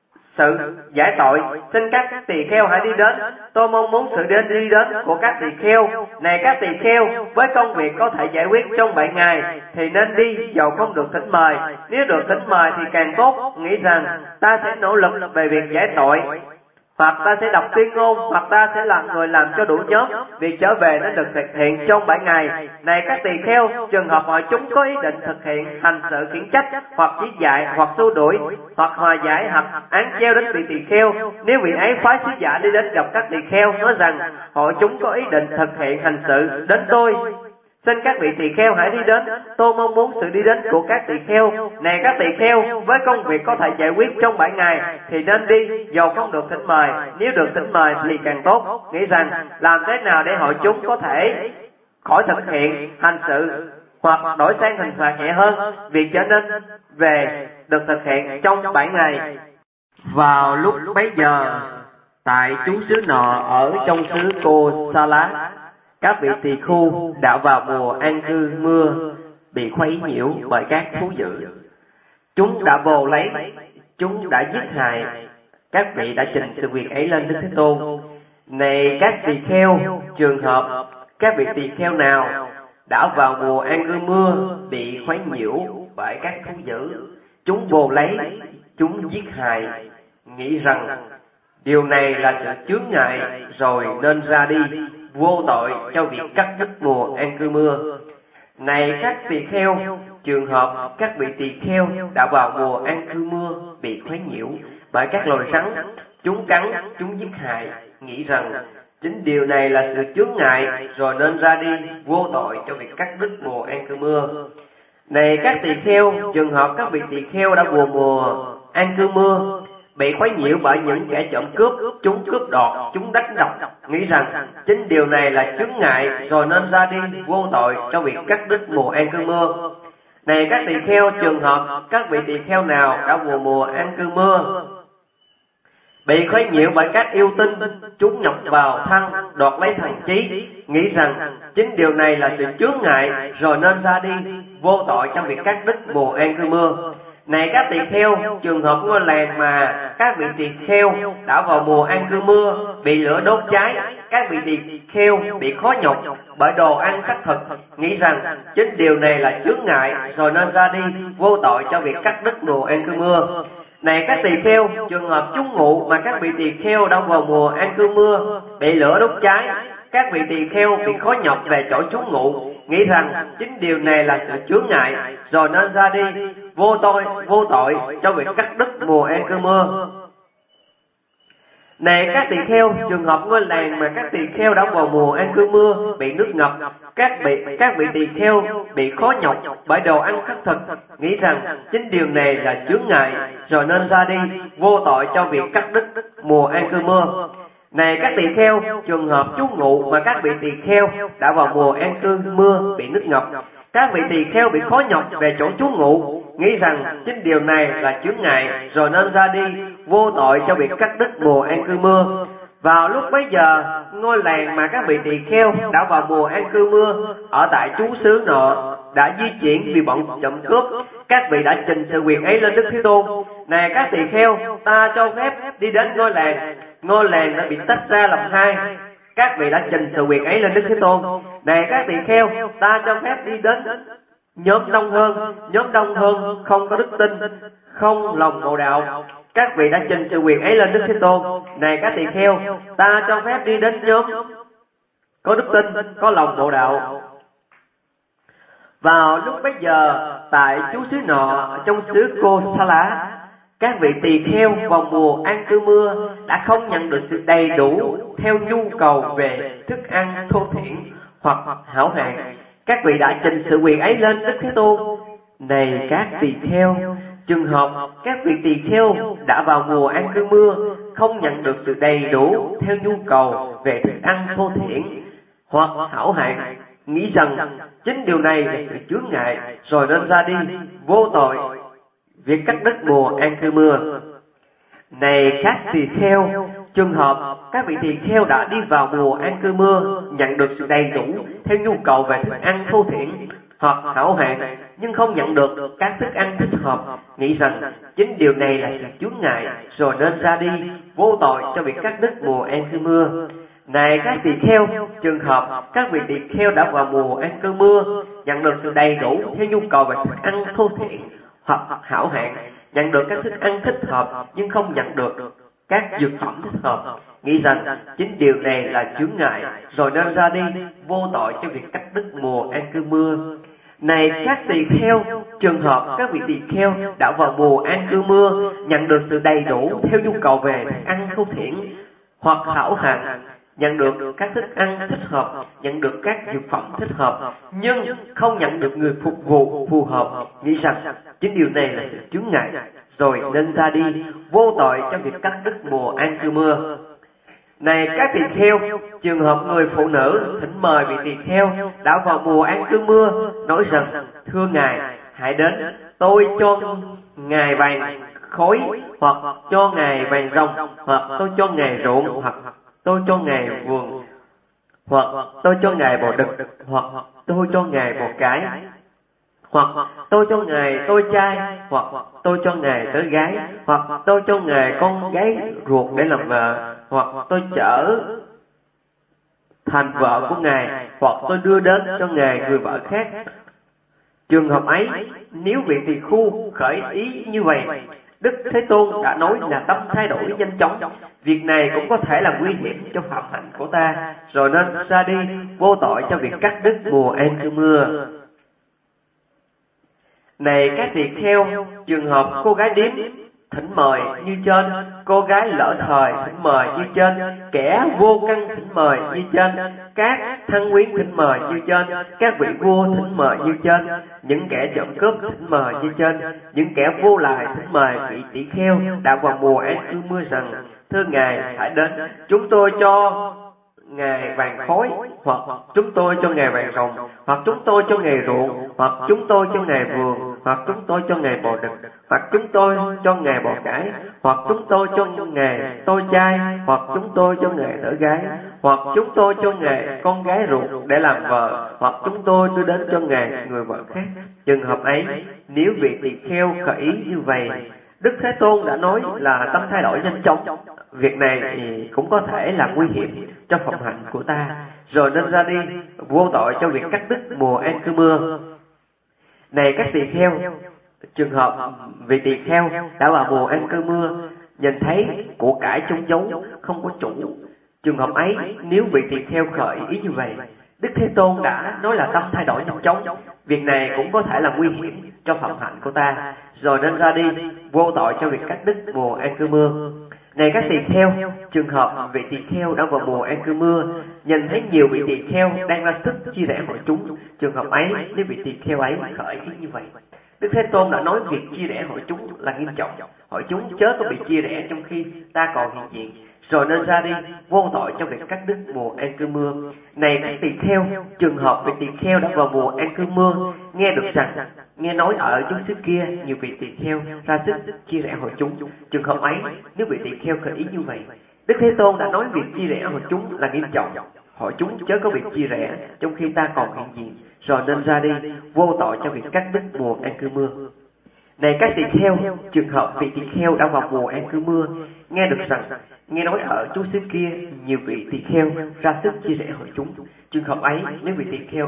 sự giải tội, xin các tỳ kheo hãy đi đến, tôi mong muốn sự đi đến của các tỳ kheo. Này các tỳ kheo, với công việc có thể giải quyết trong 7 ngày thì nên đi, dầu không được thỉnh mời, nếu được thỉnh mời thì càng tốt. Nghĩ rằng ta sẽ nỗ lực về việc giải tội, hoặc ta sẽ đọc tuyên ngôn, hoặc ta sẽ làm người làm cho đủ nhóm. Việc trở về nó được thực hiện trong 7 ngày. Này các tỳ kheo, trường hợp họ chúng có ý định thực hiện hành sự khiển trách, hoặc chỉ dạy, hoặc xua đuổi, hoặc hòa giải, hoặc án treo đến vị tỳ kheo, nếu vị ấy phái sứ giả đi đến gặp các tỳ kheo nói rằng họ chúng có ý định thực hiện hành sự đến tôi, xin các vị tỳ kheo hãy đi đến, tôi mong muốn sự đi đến của các tỳ kheo. Này các tỳ kheo, với công việc có thể giải quyết trong 7 ngày thì nên đi, dầu không được thỉnh mời, nếu được thỉnh mời thì càng tốt. Nghĩ rằng làm thế nào để hội chúng có thể khỏi thực hiện hành sự hoặc đổi sang hình phạt nhẹ hơn. Việc trở nên về được thực hiện trong 7 ngày. Vào lúc bấy giờ, tại chú xứ nọ ở trong xứ Cô Sa Lá, các vị tỳ khưu đã vào mùa an cư mưa bị khuấy nhiễu bởi các thú dữ. Chúng đã vồ lấy, chúng đã giết hại. Các vị đã trình sự việc ấy lên Đức Thế Tôn. Này các tỳ kheo, trường hợp các vị tỳ kheo nào đã vào mùa an cư mưa bị khuấy nhiễu bởi các thú dữ, chúng vồ lấy, chúng giết hại, nghĩ rằng điều này là sự chướng ngại rồi nên ra đi, vô tội cho việc cắt đứt mùa an cư mưa. Này các tỳ kheo, trường hợp các vị tỳ kheo đã vào mùa an cư mưa bị khuấy nhiễu bởi các loài rắn, chúng cắn, chúng giết hại, nghĩ rằng chính điều này là sự chướng ngại rồi nên ra đi, vô tội cho việc cắt đứt mùa an cư mưa. Này các tỳ kheo, trường hợp các vị tỳ kheo đã vào mùa an cư mưa bị khuấy nhiễu bởi những kẻ trộm cướp, chúng cướp đoạt, chúng đánh đập, nghĩ rằng chính điều này là chướng ngại rồi nên ra đi, vô tội cho việc cắt đứt mùa an cư mưa. Này các tỳ kheo, trường hợp các vị tỳ kheo nào đã vào mùa an cư mưa bị khuấy nhiễu bởi các yêu tinh, chúng nhập vào thân, đoạt lấy thần trí, nghĩ rằng chính điều này là sự chướng ngại rồi nên ra đi, vô tội trong việc cắt đứt mùa an cư mưa. Này các tỳ kheo, trường hợp ngôi làng mà các vị tỳ kheo đã vào mùa an cư mưa bị lửa đốt cháy, các vị tỳ kheo bị khó nhọc bởi đồ ăn khắc thực, nghĩ rằng chính điều này là chướng ngại rồi nên ra đi, vô tội cho việc cắt đứt mùa an cư mưa. Này các tỳ kheo, trường hợp trú ngụ mà các vị tỳ kheo đã vào mùa an cư mưa bị lửa đốt cháy, các vị tỳ kheo bị khó nhọc về chỗ trú ngụ, nghĩ rằng chính điều này là sự chướng ngại rồi nên ra đi, vô tội cho việc cắt đứt mùa an cư mưa. Này các tỳ kheo, trường hợp ngôi làng mà các tỳ kheo đã vào mùa an cư mưa bị nước ngập, các vị tỳ kheo bị khó nhọc bởi đồ ăn khắc thực, nghĩ rằng chính điều này là chướng ngại rồi nên ra đi, vô tội cho việc cắt đứt mùa an cư mưa. Này các tỳ kheo, trường hợp trú ngụ mà các vị tỳ kheo đã vào mùa an cư mưa bị nước ngập, các vị tỳ kheo bị khó nhọc về chỗ trú ngụ, nghĩ rằng chính điều này là chướng ngại rồi nên ra đi, vô tội cho việc cắt đứt mùa an cư mưa. Vào lúc bấy giờ, ngôi làng mà các vị tỳ kheo đã vào mùa an cư mưa ở tại trú xứ nọ đã di chuyển vì bọn trộm cướp. Các vị đã trình sự việc ấy lên Đức Thế Tôn. Này các tỳ kheo, ta cho phép đi đến ngôi làng đã bị tách ra làm hai. Các vị đã trình sự việc ấy lên Đức Thế Tôn. Này các tỳ kheo, ta cho phép đi đến nhóm đông hơn không có đức tin, không lòng ngộ đạo. Các vị đã trình sự việc ấy lên Đức Thế Tôn. Này các tỳ kheo, ta cho phép đi đến nhóm có đức tin, có lòng ngộ đạo. Vào lúc bấy giờ, tại trú xứ nọ trong xứ Cô Sa Lá, các vị tỳ kheo vào mùa an cư mưa đã không nhận được sự đầy đủ theo nhu cầu về thức ăn thô thiển hoặc hảo hạng. Các vị đã trình sự việc ấy lên Đức Thế Tôn. Này các tỳ kheo, trường hợp các vị tỳ kheo đã vào mùa an cư mưa không nhận được sự đầy đủ theo nhu cầu về thức ăn thô thiển hoặc hảo hạng, nghĩ rằng chính điều này là sự chướng ngại rồi nên ra đi, vô tội việc cắt đứt mùa an cư mưa. Này các tỳ kheo, trường hợp các vị tỳ kheo đã đi vào mùa an cư mưa nhận được sự đầy đủ theo nhu cầu về thức ăn thô thiển hoặc hảo hạng, nhưng không nhận được các thức ăn thích hợp, nghĩ rằng chính điều này là sự chướng ngại rồi nên ra đi, vô tội cho việc cắt đứt mùa an cư mưa. Này các tỳ kheo, trường hợp các vị tỳ kheo đã vào mùa an cư mưa nhận được sự đầy đủ theo nhu cầu về thức ăn thô thiển hoặc hảo hạng, nhận được các thức ăn thích hợp nhưng không nhận được các dược phẩm thích hợp, nghĩ rằng chính điều này là chướng ngại rồi nên ra đi, vô tội cho việc cắt đứt mùa an cư mưa. Này các tỳ kheo, trường hợp các vị tỳ kheo đã vào mùa an cư mưa nhận được sự đầy đủ theo nhu cầu về thức ăn thô thiển hoặc hảo hạng, nhận được các thức ăn thích hợp, nhận được các dược phẩm thích hợp, nhưng không nhận được người phục vụ phù hợp, nghĩ rằng chính điều này là sự chướng ngại rồi nên ra đi, vô tội cho việc cắt đứt mùa an cư mưa. Này các tỳ kheo, trường hợp người phụ nữ thỉnh mời vị tỳ kheo đã vào mùa an cư mưa, nói rằng: thưa ngài, hãy đến, tôi cho ngài vàng khối, hoặc cho ngài vàng ròng, hoặc tôi cho ngài ruộng, hoặc tôi cho ngài vườn, hoặc tôi cho Ngài bò đực, hoặc tôi cho Ngài bò cái, hoặc tôi cho Ngài tôi trai, hoặc tôi cho Ngài tớ gái, hoặc tôi cho Ngài con gái ruột để làm vợ, hoặc tôi trở thành vợ của Ngài, hoặc tôi đưa đến cho Ngài người vợ khác. Trường hợp ấy, nếu vị tỳ khưu khởi ý như vậy, Đức Thế Tôn đã nói là tâm thay đổi nhanh chóng. Việc này cũng có thể là nguy hiểm cho phạm hạnh của ta, rồi nên ra đi vô tội cho việc cắt đứt mùa an cư mưa. Này các tỳ kheo, trường hợp cô gái điếm thỉnh mời như trên, cô gái lỡ thời thỉnh mời như trên, kẻ vô căn thỉnh mời như trên, các thân quyến thỉnh mời như trên, các vị vua thỉnh mời như trên, những kẻ trộm cướp thỉnh mời như trên, những kẻ vô lại thỉnh mời vị tỷ kheo đã vào mùa an cư mưa rằng: thưa Ngài hãy đến, chúng tôi cho Ngài vàng khói, hoặc chúng tôi cho Ngài vàng ròng, hoặc chúng tôi cho Ngài ruộng, hoặc chúng tôi cho Ngài vườn, hoặc chúng tôi cho Ngài bò đực, hoặc chúng tôi cho Ngài bò cải, hoặc chúng tôi cho Ngài tôi trai, hoặc chúng tôi cho Ngài đỡ gái, hoặc chúng tôi cho Ngài con gái ruột để làm vợ, hoặc chúng tôi đưa đến cho Ngài người vợ khác. Trường hợp ấy, nếu vị tỳ kheo khởi ý như vậy, Đức Thế Tôn đã nói là tâm thay đổi nhanh chóng. Việc này thì cũng có thể là nguy hiểm cho phẩm hạnh của ta, rồi nên ra đi vô tội cho việc cắt đứt mùa an cư mưa. Này các tỳ kheo, trường hợp vị tỳ kheo đã vào mùa an cư mưa, nhìn thấy của cải trong dấu không có chủ. Trường hợp ấy, nếu vị tỳ kheo khởi ý như vậy, Đức Thế Tôn đã nói là tâm thay đổi nhanh chóng. Việc này cũng có thể là nguy hiểm cho phẩm hạnh của ta, rồi nên ra đi vô tội cho việc cắt đứt mùa an cư mưa. Này các tỳ kheo, trường hợp vị tỳ kheo đã vào mùa an cư mưa, nhìn thấy nhiều vị tỳ kheo đang ra sức chia rẽ hội chúng. Trường hợp ấy, nếu vị tỳ kheo ấy khởi ý như vậy, Đức Thế Tôn đã nói việc chia rẽ hội chúng là nghiêm trọng. Hội chúng chớ có bị chia rẽ trong khi ta còn hiện diện, rồi nên ra đi vô tội cho việc cắt đứt mùa an cư mưa. Này các tỳ kheo, trường hợp vị tỳ kheo đã vào mùa an cư mưa, nghe được rằng, nghe nói ở chúng xứ kia nhiều vị tỳ kheo ra sức chia rẽ hội chúng. Trường hợp ấy, nếu vị tỳ kheo khởi ý như vậy, Đức Thế Tôn đã nói việc chia rẽ hội chúng là nghiêm trọng. Hội chúng chớ có bị chia rẽ trong khi ta còn hiện diện, rồi nên ra đi vô tội cho việc cắt đứt mùa an cư mưa. Này các tỳ kheo, trường hợp vị tỳ kheo đã vào mùa an cư mưa, nghe được rằng, nghe nói ở chúng xứ kia nhiều vị tỳ kheo ra sức chia rẽ hội chúng. Trường hợp ấy, nếu vị tỳ kheo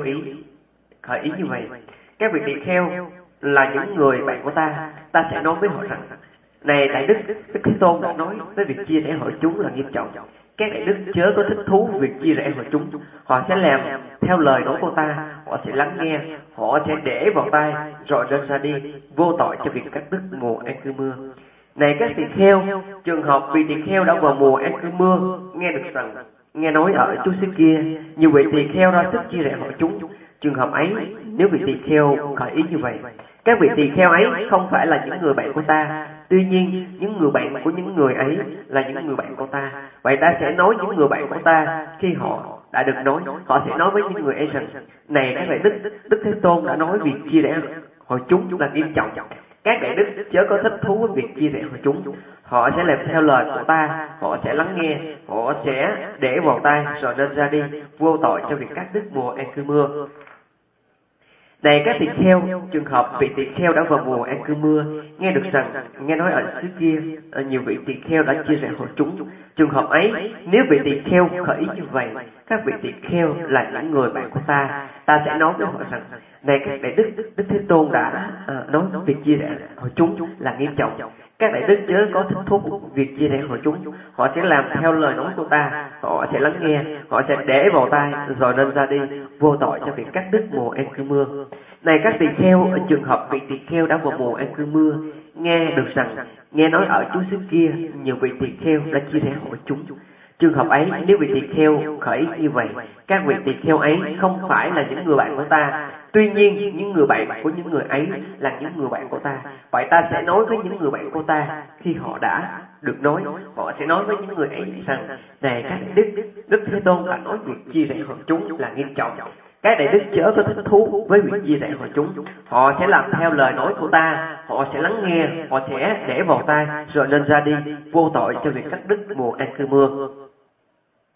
khởi ý như vậy, các vị tỳ kheo là những người bạn của ta sẽ nói với họ rằng: này đại đức, Đức Thế Tôn đã nói với việc chia rẽ hội chúng là nghiêm trọng. Các đại đức chớ có thích thú việc chia rẽ hội chúng. Họ sẽ làm theo lời nói của ta, họ sẽ lắng nghe, họ sẽ để vào tai, rồi nên ra đi vô tội cho việc cắt đứt mùa an cư mưa. Này các tỳ kheo, trường hợp vị tỳ kheo đã vào mùa an cư mưa, nghe được rằng, nghe nói ở chúng xứ kia nhiều vị tỳ kheo ra sức chia rẽ hội chúng. Trường hợp ấy, nếu vị tỳ kheo khởi ý như vậy, các vị tỳ kheo ấy không phải là những người bạn của ta. Tuy nhiên, những người bạn của những người ấy là những người bạn của ta. Vậy ta sẽ nói những người bạn của ta khi họ đã được nói, họ sẽ nói với những người ấy rằng: này các đại đức, Đức Thế Tôn đã nói việc chia rẽ hội chúng là nghiêm trọng. Các đại đức chớ có thích thú với việc chia rẽ hội chúng. Họ sẽ làm theo lời của ta, họ sẽ lắng nghe, họ sẽ để vào tai, rồi nên ra đi vô tội cho việc cắt đứt mùa an cư mưa. Này các tỳ kheo, trường hợp vị tỳ kheo đã vào mùa an cư mưa, nghe được rằng, nghe nói ở xứ kia nhiều vị tỳ kheo đã chia rẽ hội chúng. Trường hợp ấy, nếu vị tỳ kheo khởi ý như vậy, các vị tỳ kheo là những người bạn của ta sẽ nói với họ rằng: này các đại đức, Đức Thế Tôn đã nói việc chia rẽ hội chúng là nghiêm trọng. Các đại đức chớ có thích thú việc chia rẽ hội chúng. Họ sẽ làm theo lời nói của ta, họ sẽ lắng nghe, họ sẽ để vào tai, rồi nên ra đi vô tội cho việc cắt đứt mùa an cư mưa. Này các tỳ kheo, ở trường hợp vị tỳ kheo đã vào mùa an cư mưa, nghe được rằng, nghe nói ở chúng xứ kia nhiều vị tỳ kheo đã chia rẽ hội chúng. Trường hợp ấy, nếu vị tỳ kheo khởi ý như vậy, các vị tỳ kheo ấy không phải là những người bạn của ta. Tuy nhiên, những người bạn của những người ấy là những người bạn của ta. Vậy ta sẽ nói với những người bạn của ta khi họ đã được nói, họ sẽ nói với những người ấy rằng: này các đại đức, Đức Thế Tôn đã nói việc chia rẽ hội chúng là nghiêm trọng. Các đại đức chớ có thích thú với việc chia rẽ hội chúng. Họ sẽ làm theo lời nói của ta, họ sẽ lắng nghe, họ sẽ để vào tai, rồi nên ra đi vô tội cho việc cắt đứt mùa an cư mưa.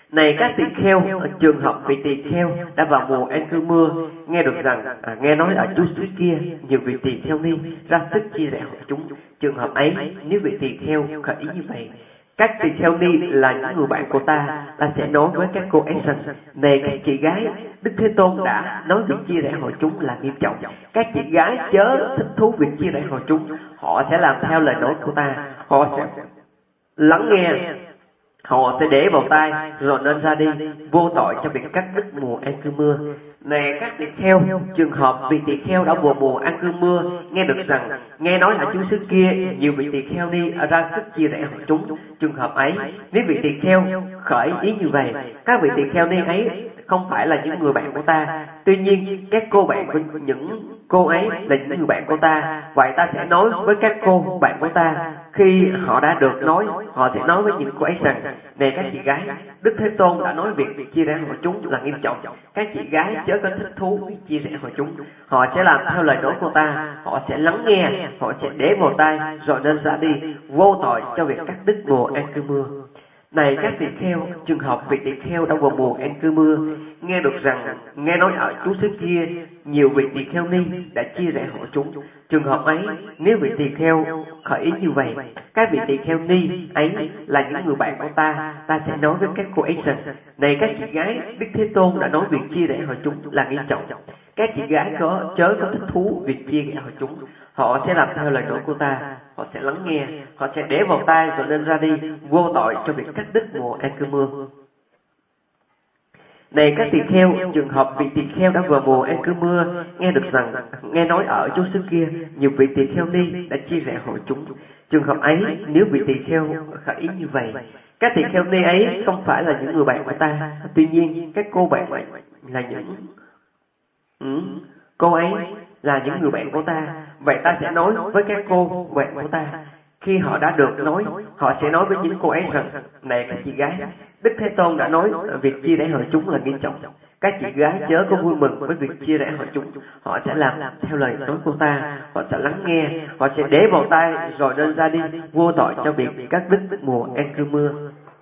Này các tỳ kheo, trường hợp vị tỳ kheo đã vào mùa an cư mưa, nghe được rằng nghe nói ở chú xứ kia nhiều vị tỳ kheo ni ra sức chia rẽ hội chúng. Trường hợp ấy, nếu vị tỳ kheo khởi ý như vậy, các tỳ kheo ni là những người bạn của ta sẽ nói với các cô ấy rằng: này các chị gái, Đức Thế Tôn đã nói việc chia rẽ hội chúng là nghiêm trọng. Các chị gái chớ thích thú việc chia rẽ hội chúng. Họ sẽ làm theo lời nói của ta, họ sẽ lắng nghe, họ sẽ để vào tai rồi nên ra đi, vô tội cho việc cắt đứt mùa an cư mưa. Này các tỳ kheo, trường hợp vị tỳ kheo đã vào mùa an cư mưa, nghe được rằng nghe nói ở chú xứ kia nhiều vị tỳ kheo ni ra sức chia rẽ hội chúng. Trường hợp ấy, nếu vị tỳ kheo khởi ý như vậy, các vị tỳ kheo ni ấy không phải là những người bạn của ta. Tuy nhiên các cô bạn của những cô ấy là những người bạn của ta, vậy ta sẽ nói với các cô bạn của ta. Khi họ đã được nói, họ sẽ nói với những cô ấy rằng: này các chị gái, Đức Thế Tôn đã nói việc chia rẽ hội chúng là nghiêm trọng. Các chị gái chớ có thích thú việc chia rẽ hội chúng. Họ sẽ làm theo lời nói của ta, họ sẽ lắng nghe, họ sẽ để vào tai rồi nên ra đi, vô tội cho việc cắt đứt mùa an cư mưa. Này các tỳ kheo, trường hợp vị tỳ kheo đã vào mùa an cư mưa, nghe được rằng nghe nói ở chú xứ kia nhiều vị tỳ kheo ni đã chia rẽ hội chúng. Trường hợp ấy, nếu vị tỳ kheo khởi ý như vậy, các vị tỳ kheo ni ấy là những người bạn của ta sẽ nói với các cô ấy rằng: này các chị gái, Đức Thế Tôn đã nói việc chia rẽ hội chúng là nghiêm trọng. Các chị gái chớ có thích thú việc chia rẽ hội chúng. Họ sẽ làm theo lời nói của ta, họ sẽ lắng nghe, họ sẽ để vào tai rồi nên ra đi, vô tội cho việc cắt đứt mùa an cư mưa. Này các tỳ kheo, trường hợp vị tỳ kheo đã vào mùa an cư mưa, nghe được rằng nghe nói ở chú xứ kia nhiều vị tỳ kheo ni đã chia rẽ hội chúng. Trường hợp ấy, nếu vị tỳ kheo khởi ý như vậy, các tỳ kheo ni ấy không phải là những người bạn của ta. Tuy nhiên các cô bạn là những cô ấy là những người bạn của ta, vậy ta sẽ nói với các cô bạn của ta. Khi họ đã được nói, họ sẽ nói với những cô ấy rằng: này các chị gái, Đức Thế Tôn đã nói việc chia rẽ hội chúng là nghiêm trọng. Các chị gái chớ có vui mừng với việc chia rẽ hội chúng. Họ sẽ làm theo lời nói của ta, họ sẽ lắng nghe, họ sẽ để vào tai rồi nên ra đi, vô tội cho việc cắt đứt mùa an cư mưa.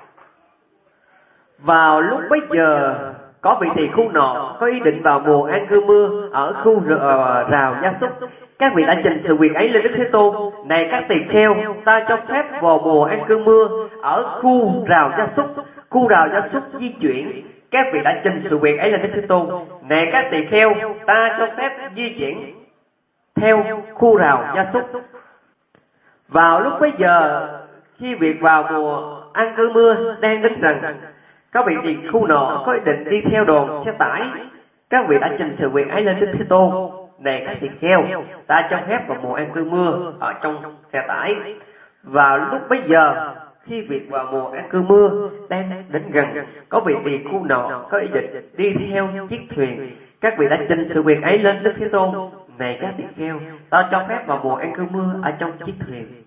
Vào lúc bấy giờ, có vị tỳ khu nọ có ý định vào mùa an cư mưa ở khu rào gia súc. Các vị đã trình sự việc ấy lên Đức Thế Tôn: này các tỳ kheo, ta cho phép vào mùa an cư mưa ở khu rào gia súc. Khu rào gia súc di chuyển. Các vị đã trình sự việc ấy lên Đức Thế Tôn: này các tỳ kheo, ta cho phép di chuyển theo khu rào gia súc. Vào lúc bấy giờ, khi việc vào mùa an cư mưa đang đến gần, các vị tỳ khu nọ có ý định đi theo đoàn xe tải. Các vị đã trình sự việc ấy lên Đức Thế Tôn: này các tỳ kheo, ta cho phép vào mùa an cư mưa ở trong xe tải. Vào lúc bấy giờ, khi việc vào mùa an cư mưa đang đến gần, có vị tỳ khu nọ có ý định đi theo chiếc thuyền. Các vị đã trình sự việc ấy lên Đức Thế Tôn: này các tỳ kheo, ta cho phép vào mùa an cư mưa ở trong chiếc thuyền.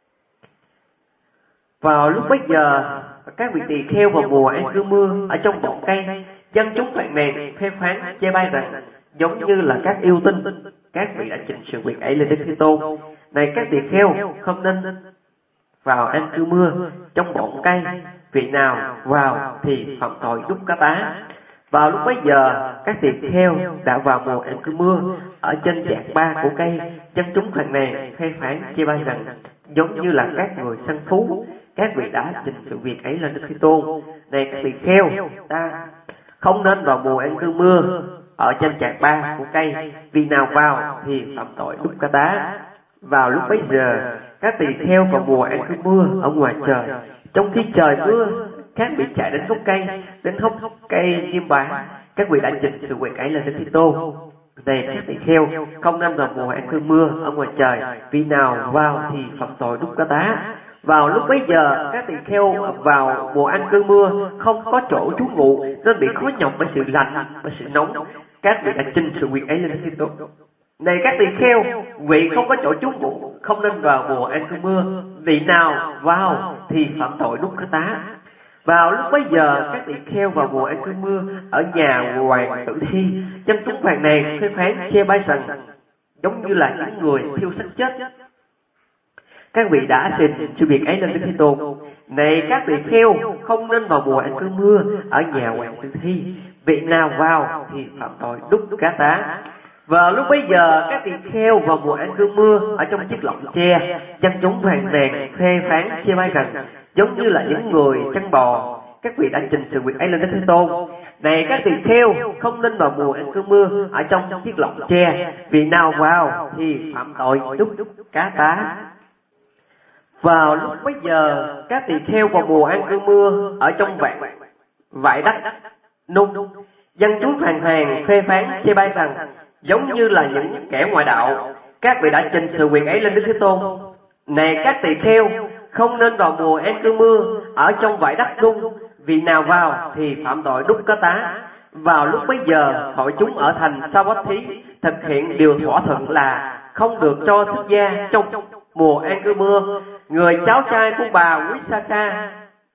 Vào lúc bấy giờ, các vị tỳ kheo vào mùa an cư mưa ở trong bọng cây, dân chúng phàn nàn phê phán chê bai rằng giống như là các yêu tinh. Các vị đã trình sự việc ấy lên Đức Thế Tôn: này các tỳ kheo, không nên vào an cư mưa trong bọng cây, vị nào vào thì phạm tội đúc cá tá. Vào lúc bấy giờ, các tỳ kheo đã vào mùa an cư mưa ở trên chạc ba của cây, dân chúng phàn nàn phê phán chê bai rằng giống như là các người săn thú. Các vị đã trình sự việc ấy lên Đức Thế Tôn: này các tỳ kheo, ta không nên vào mùa an cư mưa ở trên chạc ba của cây, vì nào vào thì phạm tội đúc cá tá. Vào lúc bấy giờ, các tỳ kheo vào mùa an cư mưa ở ngoài trời. Trong khi trời mưa, các vị chạy đến gốc cây, đến hốc cây niêm bá. Các vị đã trình sự việc ấy lên Đức Thế Tôn: này các tỳ kheo, không nên vào mùa an cư mưa ở ngoài trời, vì nào vào thì phạm tội đúc cá tá. Vào lúc bấy giờ, các tỳ kheo vào mùa an cư mưa không có chỗ trú ngụ nên bị khó nhọc bởi sự lạnh, bởi sự nóng. Các vị đã trình sự việc ấy lên Đức Thế Tôn: này các tỳ kheo, vị không có chỗ trú ngụ, không nên vào mùa an cư mưa, vị nào vào thì phạm tội đúc cá tá. Vào lúc bấy giờ, các tỳ kheo vào mùa an cư mưa ở nhà Hoàng Tử Thi, dân chúng phàn nàn phê phán chê bai rằng giống như là những người thiêu xác chết. Các vị đã trình sự việc ấy lên Đức Thế Tôn: Này các tỳ kheo, không nên vào mùa ăn cơm mưa ở nhà Hoàng Tử Thi, vị nào vào thì phạm tội đúc cá tá. Vào lúc bấy giờ các tỳ kheo vào mùa ăn cơm mưa ở trong chiếc lọng tre, dân chúng phàn nàn phê phán chê bai rằng giống như là những người chăn bò. Các vị đã trình sự việc ấy lên Đức Thế Tôn. Này các tỳ kheo, không nên vào mùa ăn cơm mưa ở trong chiếc lọng tre, vị nào vào thì phạm tội đúc cá tá. Vào lúc bấy giờ các tỳ kheo vào mùa ăn cơm mưa ở trong vải đất nung, dân chúng phàn nàn phê phán chê bai rằng giống như là những kẻ ngoại đạo. Các vị đã trình sự việc ấy lên Đức Thế Tôn. Này các tỳ kheo, không nên vào mùa ăn cơm mưa ở trong vải đất nung, vì nào vào thì phạm tội đúc cá tá. Vào lúc bấy giờ hội chúng ở thành Sa-vát-thí thực hiện điều thỏa thuận là không được cho xuất gia trong mùa ăn cơm mưa. Người cháu trai của bà Quý-sa-kha,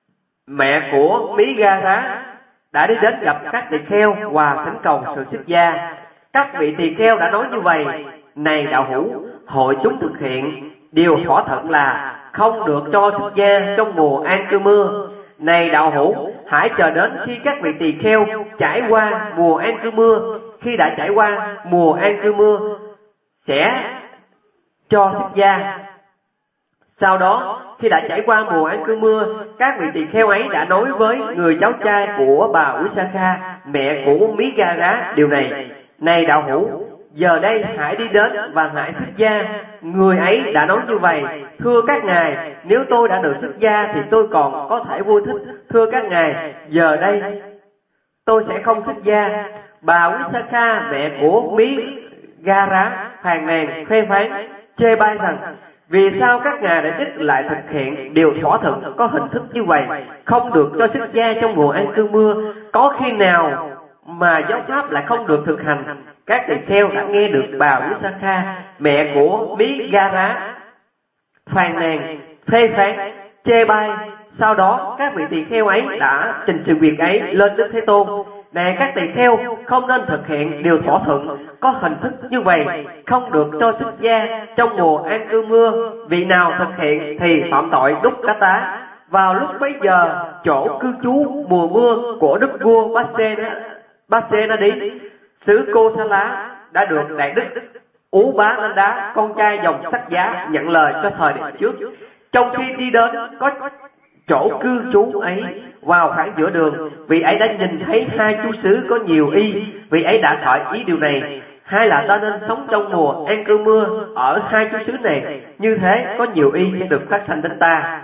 mẹ của Mí-ga-rá, đã đi đến gặp các tỳ kheo và thỉnh cầu sự xuất gia. Các vị tỳ kheo đã nói như vậy: này đạo hữu, hội chúng thực hiện điều thỏa thuận là không được cho xuất gia trong mùa ăn cơm mưa. Này đạo hữu, hãy chờ đến khi các vị tỳ kheo trải qua mùa ăn cơm mưa. Khi đã trải qua mùa ăn cơm mưa sẽ cho xuất gia. Sau đó, khi đã trải qua mùa ăn cơm mưa, các vị tỳ kheo ấy đã nói với người cháu trai của bà Quý-sa-kha, mẹ của Mí-ga-rá điều này: này đạo hữu, giờ đây hãy đi đến và hãy xuất gia. Người ấy đã nói như vậy: thưa các ngài, nếu tôi đã được xuất gia thì tôi còn có thể vui thích. Thưa các ngài, giờ đây tôi sẽ không xuất gia. Bà Quý-sa-kha, mẹ của Mí-ga-rá, phàn nàn phê phán chê bai rằng vì sao các ngài đại đức lại thực hiện điều thỏa thuận có hình thức như vậy, không được cho xuất gia trong mùa ăn cơm mưa? Có khi nào mà giáo pháp lại không được thực hành? Các tỳ kheo đã nghe được bà Quý-sa-kha, mẹ của Mí-ga-rá, phàn nàn phê phán chê bai. Sau đó các vị tỳ kheo ấy đã trình sự việc ấy lên Đức Thế Tôn. Này các tỳ kheo, không nên thực hiện điều thỏa thuận có hình thức như vậy, không được cho xuất gia trong mùa ăn cơm mưa. Vị nào thực hiện thì phạm tội đúc cá tá. Vào lúc bấy giờ, chỗ cư trú mùa mưa của đức vua Bát-sê-na-đi, xứ Cô-sa-lá, đã được đại đức Ú Bá Nan Đá, con trai dòng Sắc Giá, nhận lời cho thời điểm trước. Trong khi đi đến có chỗ cư trú ấy, vào khoảng giữa đường, vị ấy đã nhìn thấy hai chú xứ có nhiều y. Vị ấy đã hỏi ý điều này: hay là ta nên sống trong mùa ăn cơm mưa ở hai chú xứ này, như thế có nhiều y sẽ được phát sanh đến ta.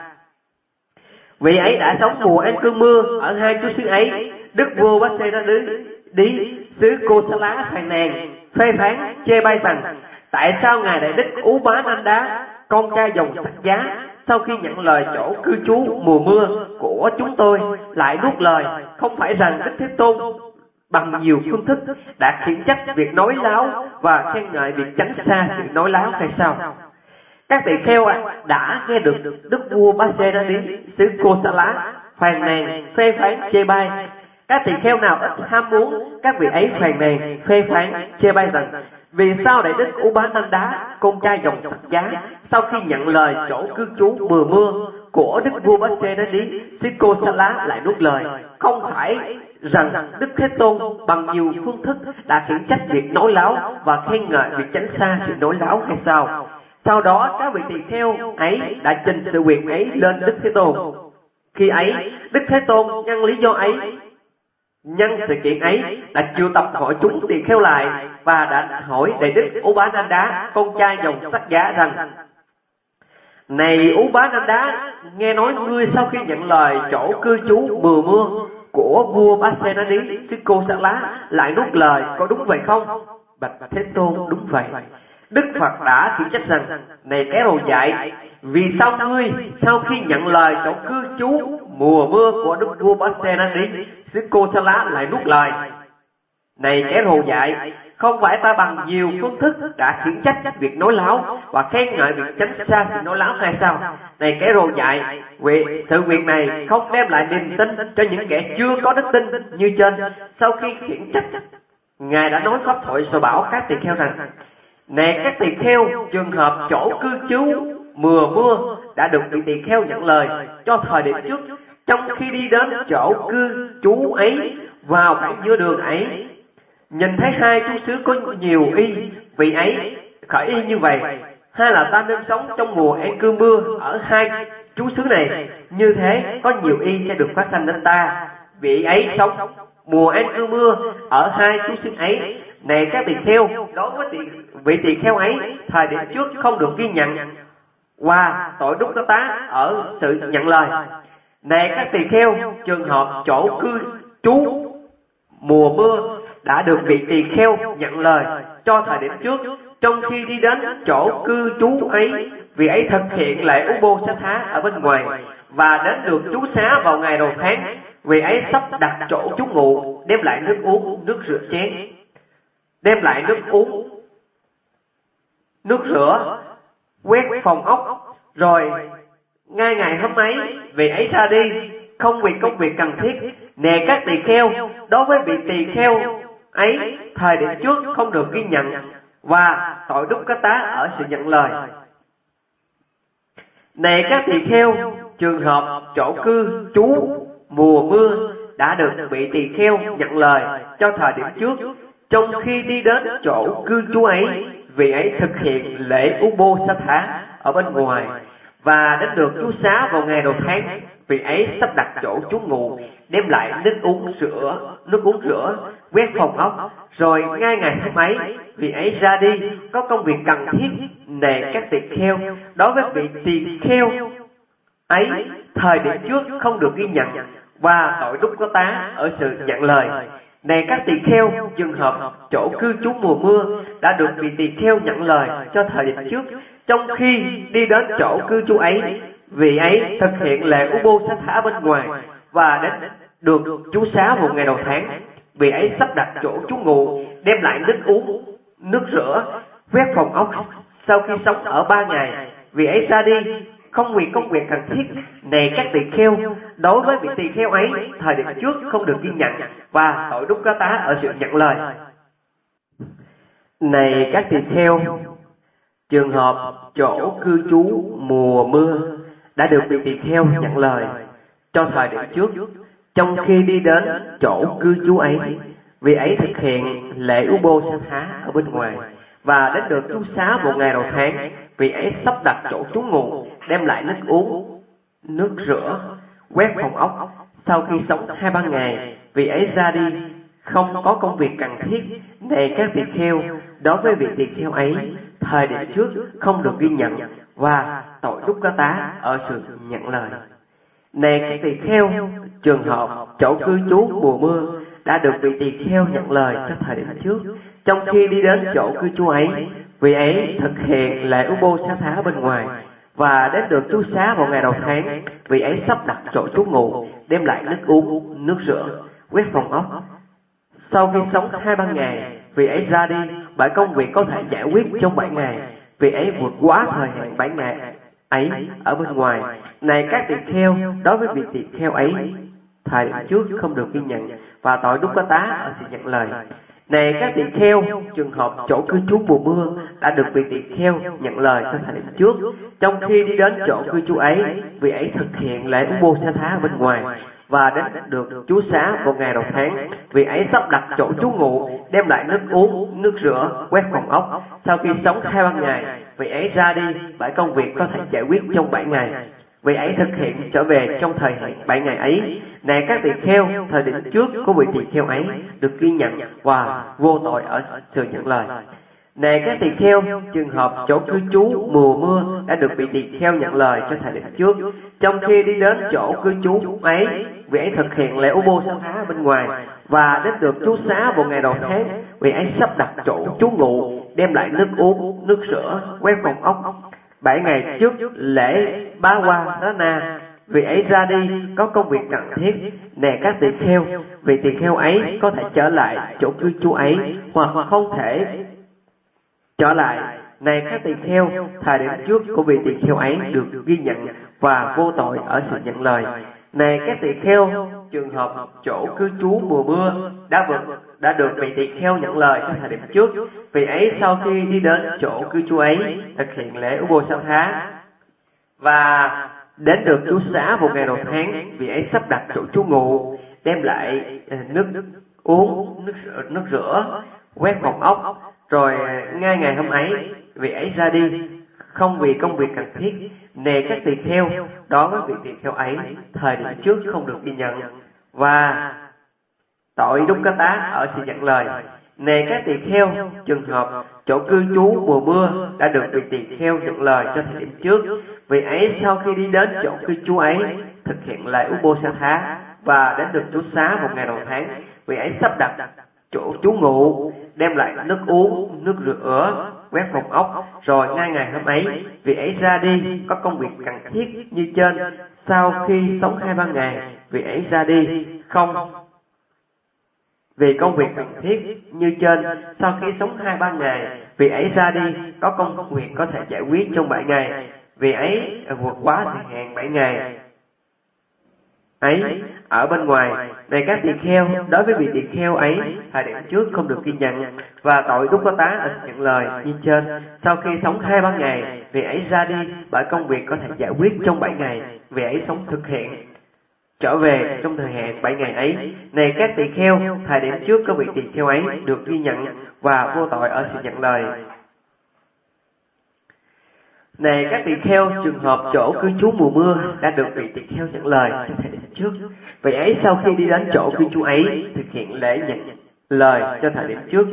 Vị ấy đã sống mùa ăn cơm mưa ở hai chú xứ ấy. Đức vua Bát-sê-na-đi, xứ Cô-sa-lá, phàn nàn phê phán chê bai rằng tại sao ngài đại đức Ú Bá Nan Đá, con trai dòng Sắc Giá, sau khi nhận lời chỗ cư trú mùa mưa của chúng tôi lại nuốt lời? Không phải rằng Đức Thế Tôn bằng nhiều phương thức đã khiển trách việc nói láo và khen ngợi việc tránh xa sự nói láo hay sao? Các tỳ kheo đã nghe được đức vua Bát-sê-na-đi, xứ Cô-sa-lá, phàn nàn phê phán chê bai. Các tỳ kheo nào ít ham muốn, các vị ấy phàn nàn phê phán chê bai rằng vì sao đại đức Ú Bá Nan Đá, con trai dòng Sắc Giá, sau khi nhận lời chỗ cư trú mùa mưa của đức vua Bát-sê-na-đi, xứ Cô-sa-lá lại nuốt lời? Không phải rằng Đức Thế Tôn bằng nhiều phương thức đã khiển trách việc nói láo và khen ngợi việc tránh xa sự nói láo hay sao? Sau đó các vị tỳ kheo ấy đã trình sự việc ấy lên Đức Thế Tôn. Khi ấy Đức Thế Tôn nhân lý do ấy, nhân sự kiện ấy, đã triệu tập hội chúng tỳ kheo lại và đã hỏi đại đức Ú Bá Nan Đá, con trai dòng Sắc Giá rằng: này Ú Bá Nan Đá, nghe nói ngươi sau khi nhận lời chỗ cư trú mùa mưa của vua Bát-sê-na-đi, xứ Cô-sa-lá, lại nuốt lời, có đúng vậy không? Bạch Thế Tôn, đúng vậy. Đức Phật đã khiển trách rằng: này kẻ đồ dại, vì sao ngươi sau khi nhận lời chỗ cư trú mùa mưa của đức vua Bát-sê-na-đi, xứ Cô-sa-lá, lại nuốt lời? Này kẻ đồ dại, không phải ta bằng nhiều phương thức đã khiển trách việc nói láo và khen ngợi việc tránh xa sự nói láo hay sao? Này kẻ đồ dại, sự việc này không đem lại niềm tin cho những kẻ chưa có đức tin như trên. Sau khi khiển trách, ngài đã nói pháp thoại rồi bảo các tỳ kheo rằng: này các tỳ kheo, trường hợp chỗ cư trú mùa mưa đã được vị tỳ kheo nhận lời cho thời điểm trước, trong khi đi đến chỗ cư trú ấy, vào khoảng giữa đường ấy, nhìn thấy hai chú xứ có nhiều y, vị ấy khởi y như vậy, hay là ta nên sống trong mùa an cư mưa ở hai chú xứ này, như thế có nhiều y sẽ được phát sanh đến ta. Vị ấy sống mùa an cư mưa ở hai chú xứ ấy. Này các tỳ kheo, đối với vị tỳ kheo ấy, thời điểm trước không được ghi nhận qua tội đúc có tá ở sự nhận lời. Này các tỳ kheo, trường hợp chỗ cư trú mùa mưa đã được vị tỳ kheo nhận lời cho thời điểm trước, trong khi đi đến chỗ cư trú ấy, vị ấy thực hiện lễ Ú Bô Sát Há ở bên ngoài, và đến được trú xá vào ngày đầu tháng, vị ấy sắp đặt chỗ trú ngụ, đem lại nước uống, nước rửa chén, đem lại nước uống, nước rửa, quét phòng ốc, rồi ngay ngày hôm ấy, vị ấy ra đi, không vì công việc cần thiết. Nè các tỳ kheo, đối với vị tỳ kheo ấy, thời điểm trước không được ghi nhận và tội đúc có tá ở sự nhận lời. Này các tỳ kheo, trường hợp chỗ cư trú mùa mưa đã được vị tỳ kheo nhận lời cho thời điểm trước, trong khi đi đến chỗ cư trú ấy, vị ấy thực hiện lễ Ú Bô Sát Há ở bên ngoài, và đến được trú xá vào ngày đầu tháng, vị ấy sắp đặt chỗ trú ngụ, đem lại nước uống rửa, quét phòng ốc, rồi ngay ngày hôm ấy, vị ấy ra đi, có công việc cần thiết. Này các tỳ kheo, đối với vị tỳ kheo ấy, thời điểm trước không được ghi nhận và tội đúc có tá ở sự nhận lời. Này các tỳ kheo, trường hợp chỗ cư trú mùa mưa đã được vị tỳ kheo nhận lời cho thời điểm trước, trong khi đi đến chỗ cư trú ấy, vị ấy thực hiện lễ Ú Bô Sát Há bên ngoài, và đến được trú xá một ngày đầu tháng, vị ấy sắp đặt chỗ trú ngụ, đem lại nước uống, nước rửa, quét phòng ốc. Sau khi sống ở 3 ngày, vị ấy ra đi, không vì công việc cần thiết. Này các tỳ kheo, đối với vị tỳ kheo ấy, thời điểm trước không được ghi nhận và tội đúc có tá ở sự nhận lời. Này các tỳ kheo, trường hợp chỗ cư trú mùa mưa đã được vị tỳ kheo nhận lời cho thời điểm trước, trong khi đi đến chỗ cư trú ấy, vị ấy thực hiện lễ Ú Bô Sát Há ở bên ngoài, và đến được trú xá một ngày đầu tháng, vị ấy sắp đặt chỗ trú ngụ, đem lại nước uống, nước rửa, quét phòng ốc. Sau khi sống 2-3 ngày, vị ấy ra đi, không có công việc cần thiết. Này các tỳ kheo, đối với vị tỳ kheo ấy, thời điểm trước không được ghi nhận và tội đúc có tá ở sự nhận lời. Này các tỳ kheo, trường hợp chỗ cư trú mùa mưa đã được vị tỳ kheo nhận lời cho thời điểm trước, trong khi đi đến chỗ cư trú ấy, vị ấy thực hiện lễ Ú Bô Sát Há bên ngoài, và đến được trú xá vào ngày đầu tháng, vị ấy sắp đặt chỗ trú ngụ, đem lại nước uống, nước rửa, quét phòng ốc. Sau khi sống 2-3 ngày, vị ấy ra đi, bởi công việc có thể giải quyết trong 7 ngày, vị ấy vượt quá thời hạn 7 ngày ấy ở bên ngoài. Này các tỳ kheo, đối với vị tỳ kheo ấy, thời điểm trước không được ghi nhận và tội đúc có tá ở sự nhận lời. Này các tỳ kheo, trường hợp chỗ cư trú mùa mưa đã được vị tỳ kheo nhận lời cho thời điểm trước, trong khi đi đến chỗ cư trú ấy, vị ấy thực hiện lễ Ú Bô Sát Há bên ngoài, và đến được trú xá vào ngày đầu tháng, vị ấy sắp đặt chỗ trú ngụ, đem lại nước uống, nước rửa, quét phòng ốc. Sau khi sống 2-3 ngày, vị ấy ra đi, bởi công việc có thể giải quyết trong 7 ngày, vị ấy thực hiện trở về trong thời hạn 7 ngày ấy. Này các tỳ kheo, thời điểm trước của vị tỳ kheo ấy được ghi nhận và vô tội ở sự nhận lời. Này các tỳ kheo, trường hợp chỗ cư trú mùa mưa đã được vị tỳ kheo nhận lời cho thời điểm trước, trong khi đi đến chỗ cư trú ấy, vị ấy thực hiện lễ Ú Bô Sát Há bên ngoài, và đến được trú xá vào ngày đầu tháng, vị ấy sắp đặt chỗ trú ngụ, đem lại nước uống, nước rửa, quét phòng ốc. 7 ngày trước lễ Bá Hoa Rá Na, vị ấy ra đi, có công việc cần thiết. Nè các tỳ kheo, vị tỳ kheo ấy có thể trở lại chỗ cư trú ấy, hoặc không thể trở lại. Này các tỳ kheo, thời điểm trước của vị tỳ kheo ấy được ghi nhận và vô tội ở sự nhận lời. Này các tỳ kheo, trường hợp chỗ cư trú mùa mưa đã được vị tỳ kheo nhận lời cho thời điểm trước, vị ấy sau khi đi đến chỗ cư trú ấy thực hiện lễ Ú Bô Sát Há và đến được trú xá một ngày đầu tháng, vị ấy sắp đặt chỗ trú ngụ, đem lại nước uống, nước rửa, quét phòng ốc, rồi ngay ngày hôm ấy vị ấy ra đi, không vì công việc cần thiết. Nề các tỳ kheo đối với vị tỳ kheo ấy thời điểm trước không được ghi nhận, và tội đúc cá tá ở sự nhận lời. Nề các tỳ kheo trường hợp chỗ cư trú mùa mưa đã được vị tỳ kheo nhận lời cho thời điểm trước, vị ấy sau khi đi đến chỗ cư trú ấy thực hiện lễ Ubosatha và đến được trú xá một ngày đầu tháng, vị ấy sắp đặt chỗ trú ngụ, đem lại nước uống, nước rửa, quét phòng ốc, rồi ngay ngày hôm ấy vị ấy ra đi có công việc cần thiết như trên. Sau khi sống 2-3 ngày vị ấy ra đi, không vì công việc cần thiết như trên. Sau khi sống 2-3 ngày vị ấy ra đi có công việc có thể giải quyết trong 7 ngày, vị ấy vượt quá thời hạn 7 ngày ấy ở bên ngoài. Này các tỳ kheo, đối với vị tỳ kheo ấy thời điểm trước không được ghi nhận, và tội đúc cá tá ở nhận lời như trên. Sau khi sống 2-3 ngày vị ấy ra đi bởi công việc có thể giải quyết trong 7 ngày, vị ấy sống thực hiện trở về trong thời hạn 7 ngày ấy. Này các tỳ kheo, thời điểm trước có vị tỳ kheo ấy được ghi nhận và vô tội ở sự nhận lời. Này các tỳ kheo, trường hợp chỗ cư trú mùa mưa đã được vị tỳ kheo nhận lời trong thời điểm trước, vị ấy sau khi đi đến chỗ cư trú ấy thực hiện lễ nhận lời cho thời điểm trước.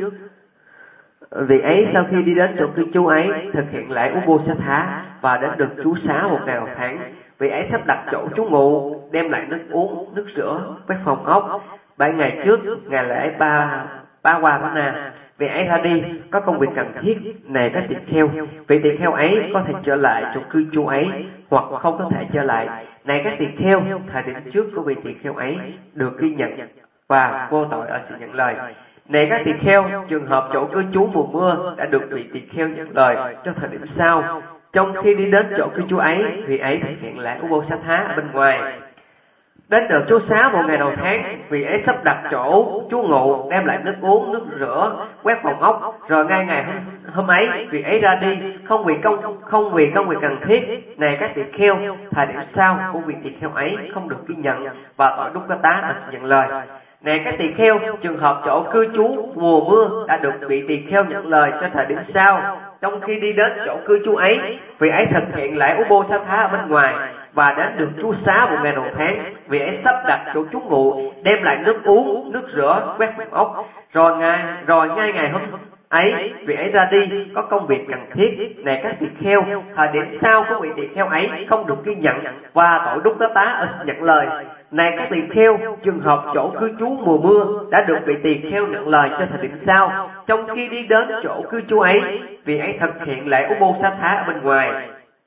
Vị ấy sau khi đi đến chỗ cư trú ấy thực hiện lễ Ubosatha và đến được trú xá một ngày một tháng, vị ấy sắp đặt chỗ trú ngụ, đem lại nước uống, nước rửa, quét phòng ốc. 7 ngày trước ngày lễ Ba-wa-na, vị ấy ra đi có công việc cần thiết. Này các tỳ kheo, vị tỳ kheo ấy có thể trở lại chỗ cư trú ấy hoặc không có thể trở lại. Này các tỳ kheo, thời điểm trước của vị tỳ kheo ấy được ghi nhận và vô tội ở sự nhận lời. Này các tỳ kheo, trường hợp chỗ cư trú mùa mưa đã được vị tỳ kheo nhận lời trong thời điểm sau, trong khi đi đến chỗ cư trú ấy, vị ấy thực hiện lễ Ubosatha ở bên ngoài. Đến được trú xá một ngày đầu tháng, vị ấy sắp đặt chỗ trú ngụ, đem lại nước uống, nước rửa, quét phòng ốc, rồi ngay ngày hôm ấy vị ấy ra đi, không vì công việc cần thiết. Này các tỳ kheo, thời điểm sau của vị tỳ kheo ấy không được ghi nhận và tội đúc cá tá ở sự nhận lời. Này các tỳ kheo, trường hợp chỗ cư trú mùa mưa đã được vị tỳ kheo nhận lời cho thời điểm sau, trong khi đi đến chỗ cư trú ấy, vị ấy thực hiện lễ Ubosatha ở bên ngoài và đến được trú xá một ngày đầu tháng, vị ấy sắp đặt chỗ trú ngụ, đem lại nước uống, nước rửa, quét phòng ốc, rồi ngay ngày hôm ấy vị ấy ra đi có công việc cần thiết. Này các tỳ kheo, thời điểm sau của vị tỳ kheo ấy không được ghi nhận và tội đúc cá tá ở nhận lời. Này các tỳ kheo, trường hợp chỗ cư trú mùa mưa đã được vị tỳ kheo nhận lời cho thời điểm sau, trong khi đi đến chỗ cư trú ấy, vị ấy thực hiện lễ Ubosatha ở bên ngoài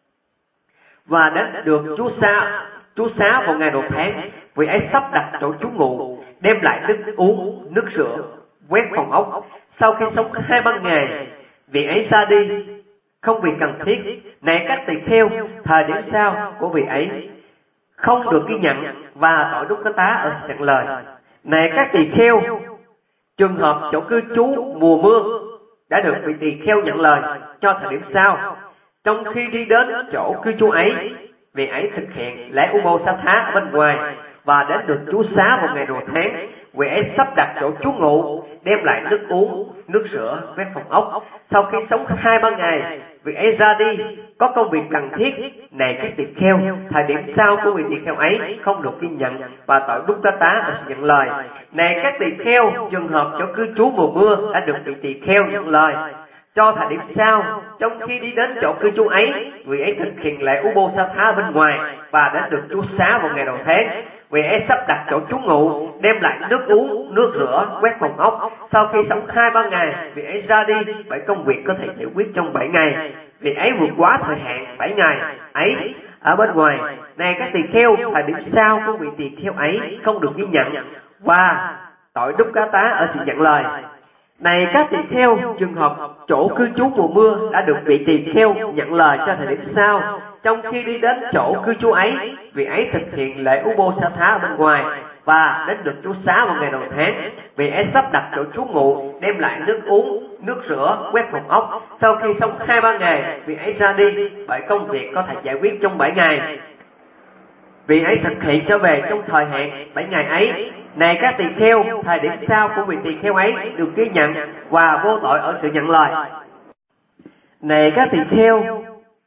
và đến được trú xá một ngày một tháng, vị ấy sắp đặt chỗ trú ngụ, đem lại nước uống, nước rửa, quét phòng ốc. Sau khi sống 2-3 ngày, vị ấy ra đi, không vì cần thiết. Này các tỳ kheo, thời điểm sau của vị ấy không được ghi nhận và tội đúc cá tá ở nhận lời. Này các tỳ kheo, trường hợp chỗ cư trú mùa mưa đã được vị tỳ kheo nhận lời cho thời điểm sau, trong khi đi đến chỗ cư trú ấy, vị ấy thực hiện lễ Ubosatha ở bên ngoài và đến được trú xá một ngày đầu tháng, vị ấy sắp đặt chỗ trú ngụ, đem lại nước uống, nước rửa, quét phòng ốc. Sau khi sống 2-3 ngày, vị ấy ra đi có công việc cần thiết. Này các tỳ kheo, thời điểm sau của vị tỳ kheo ấy không được ghi nhận và tội đúc cá tá ở sự nhận lời. Này các tỳ kheo, trường hợp chỗ cư trú mùa mưa đã được vị tỳ kheo nhận lời cho thời điểm sau, trong khi đi đến chỗ cư trú ấy, vị ấy thực hiện lễ Ubosatha bên ngoài và đến được trú xá một ngày đầu tháng, vị ấy sắp đặt chỗ trú ngụ, đem lại nước uống, nước rửa, quét phòng ốc. Sau khi sống 2-3 ngày, vị ấy ra đi bởi công việc có thể giải quyết trong 7 ngày, vị ấy vượt quá thời hạn 7 ngày ấy ở bên ngoài. Này các tỳ kheo, thời điểm sau của vị tỳ kheo ấy không được ghi nhận và tội đúc cá tá ở sự nhận lời. Này các tỳ kheo, trường hợp chỗ cư trú mùa mưa đã được vị tỳ kheo nhận lời cho thời điểm sau, trong khi đi đến chỗ cư trú ấy, vị ấy thực hiện lễ Ubosatha bên ngoài và đến được trú xá vào ngày đầu tháng. Vị ấy sắp đặt chỗ trú ngụ, đem lại nước uống, nước rửa, quét phòng ốc. Sau khi sống 2-3 ngày, vị ấy ra đi, bởi công việc có thể giải quyết trong 7 ngày. Vị ấy thực hiện trở về trong thời hạn 7 ngày ấy. Này các tỳ kheo, thời điểm sau của vị tỳ kheo ấy được ghi nhận và vô tội ở sự nhận lời. Này các tỳ kheo,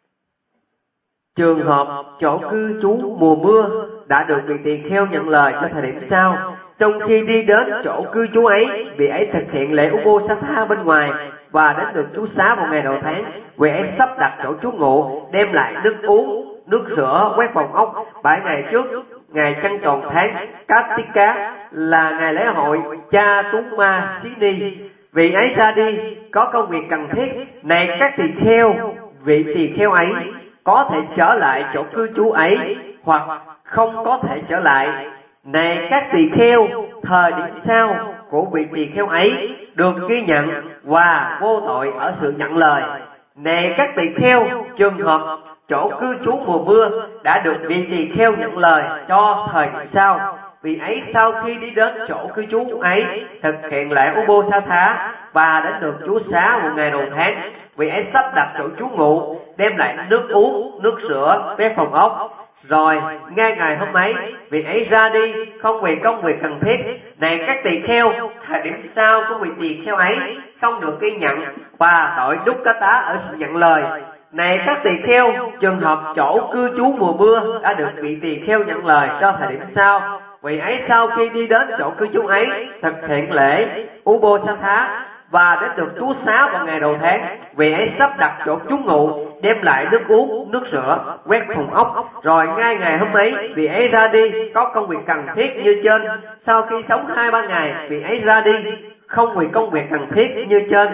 trường hợp chỗ cư trú mùa mưa đã được vị tỳ kheo nhận lời cho thời điểm sau. Trong khi đi đến chỗ cư trú ấy, vị ấy thực hiện lễ Uposatha bên ngoài và đến được trú xá vào ngày đầu tháng. Vị ấy sắp đặt chỗ trú ngụ, đem lại nước uống, nước rửa, quét phòng ốc. 7 ngày trước ngày trăng tròn tháng Kartika là ngày lễ hội Chaturma Sini, vị ấy ra đi có công việc cần thiết. Này các tỳ kheo, vị tỳ kheo ấy có thể trở lại chỗ cư trú ấy hoặc không có thể trở lại. Này các tỳ kheo, thời điểm sau của vị tỳ kheo ấy được ghi nhận và vô tội ở sự nhận lời. Này các tỳ kheo, trường hợp chỗ cư trú mùa mưa đã được vị tỳ kheo nhận lời cho thời điểm sau. Vị ấy sau khi đi đến chỗ cư trú ấy thực hiện lễ Uposatha và đến được trú xá một ngày đầu tháng. Vị ấy sắp đặt chỗ trú ngụ, đem lại nước uống, nước rửa, quét phòng ốc. Rồi ngay ngày hôm ấy, vị ấy ra đi không vì công việc cần thiết. Này các tỳ kheo, thời điểm sau của vị tỳ kheo ấy không được ghi nhận và tội Dukkata ở sự nhận lời. Này các tỳ kheo, trường hợp chỗ cư trú mùa mưa đã được vị tỳ kheo nhận lời cho thời điểm sau. Vị ấy sau khi đi đến chỗ cư trú ấy thực hiện lễ Uposatha và đến được trú xá vào ngày đầu tháng. Vị ấy sắp đặt chỗ trú ngụ, đem lại nước uống, nước rửa, quét phòng ốc. Rồi ngay ngày hôm ấy, vị ấy ra đi có công việc cần thiết như trên. Sau khi sống 2-3 ngày, vị ấy ra đi không vì công việc cần thiết như trên.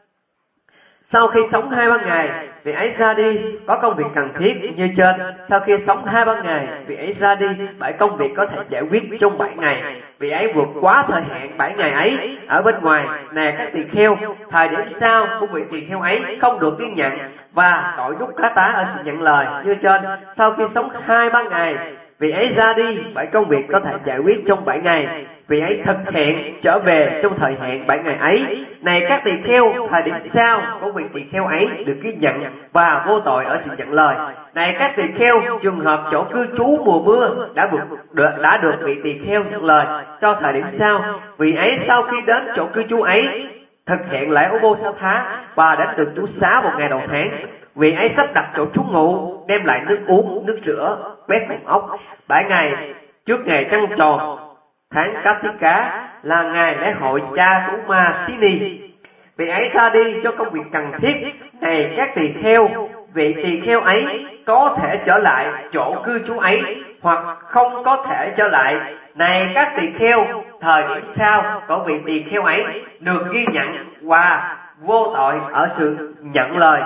Sau khi sống 2-3 ngày, vị ấy ra đi có công việc cần thiết như trên. Sau khi sống 2-3 ngày, vị ấy ra đi bởi công việc có thể giải quyết trong 7 ngày. Vị ấy vượt quá thời hạn 7 ngày ấy ở bên ngoài. Nè các tỳ kheo, thời điểm sau của vị tỳ kheo ấy không được ghi nhận và tội Dukkata ở sự nhận lời như trên. Sau khi sống 2-3 ngày, vị ấy ra đi bởi công việc có thể giải quyết trong 7 ngày. Vị ấy thực hiện trở về trong thời hạn 7 ngày ấy. Này các tỳ kheo, thời điểm sau của vị tỳ kheo ấy được ghi nhận và vô tội ở sự nhận lời. Này các tỳ kheo, trường hợp chỗ cư trú mùa mưa đã được vị tỳ kheo nhận lời cho thời điểm sau. Vị ấy sau khi đến chỗ cư trú ấy thực hiện lễ Uposatha và đến được trú xá một ngày đầu tháng. Vị ấy sắp đặt chỗ trú ngụ, đem lại nước uống, nước rửa, quét phòng ốc. 7 ngày trước ngày trăng tròn tháng Kartika là ngày lễ hội Chaturma Sini, vị ấy ra đi cho công việc cần thiết. Này các tỳ kheo, vị tỳ kheo ấy có thể trở lại chỗ cư trú ấy hoặc không có thể trở lại. Này các tỳ kheo, thời điểm sau của vị tỳ kheo ấy được ghi nhận và vô tội ở sự nhận lời.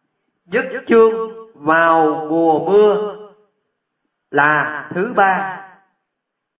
Dứt chương vào mùa mưa là thứ 3.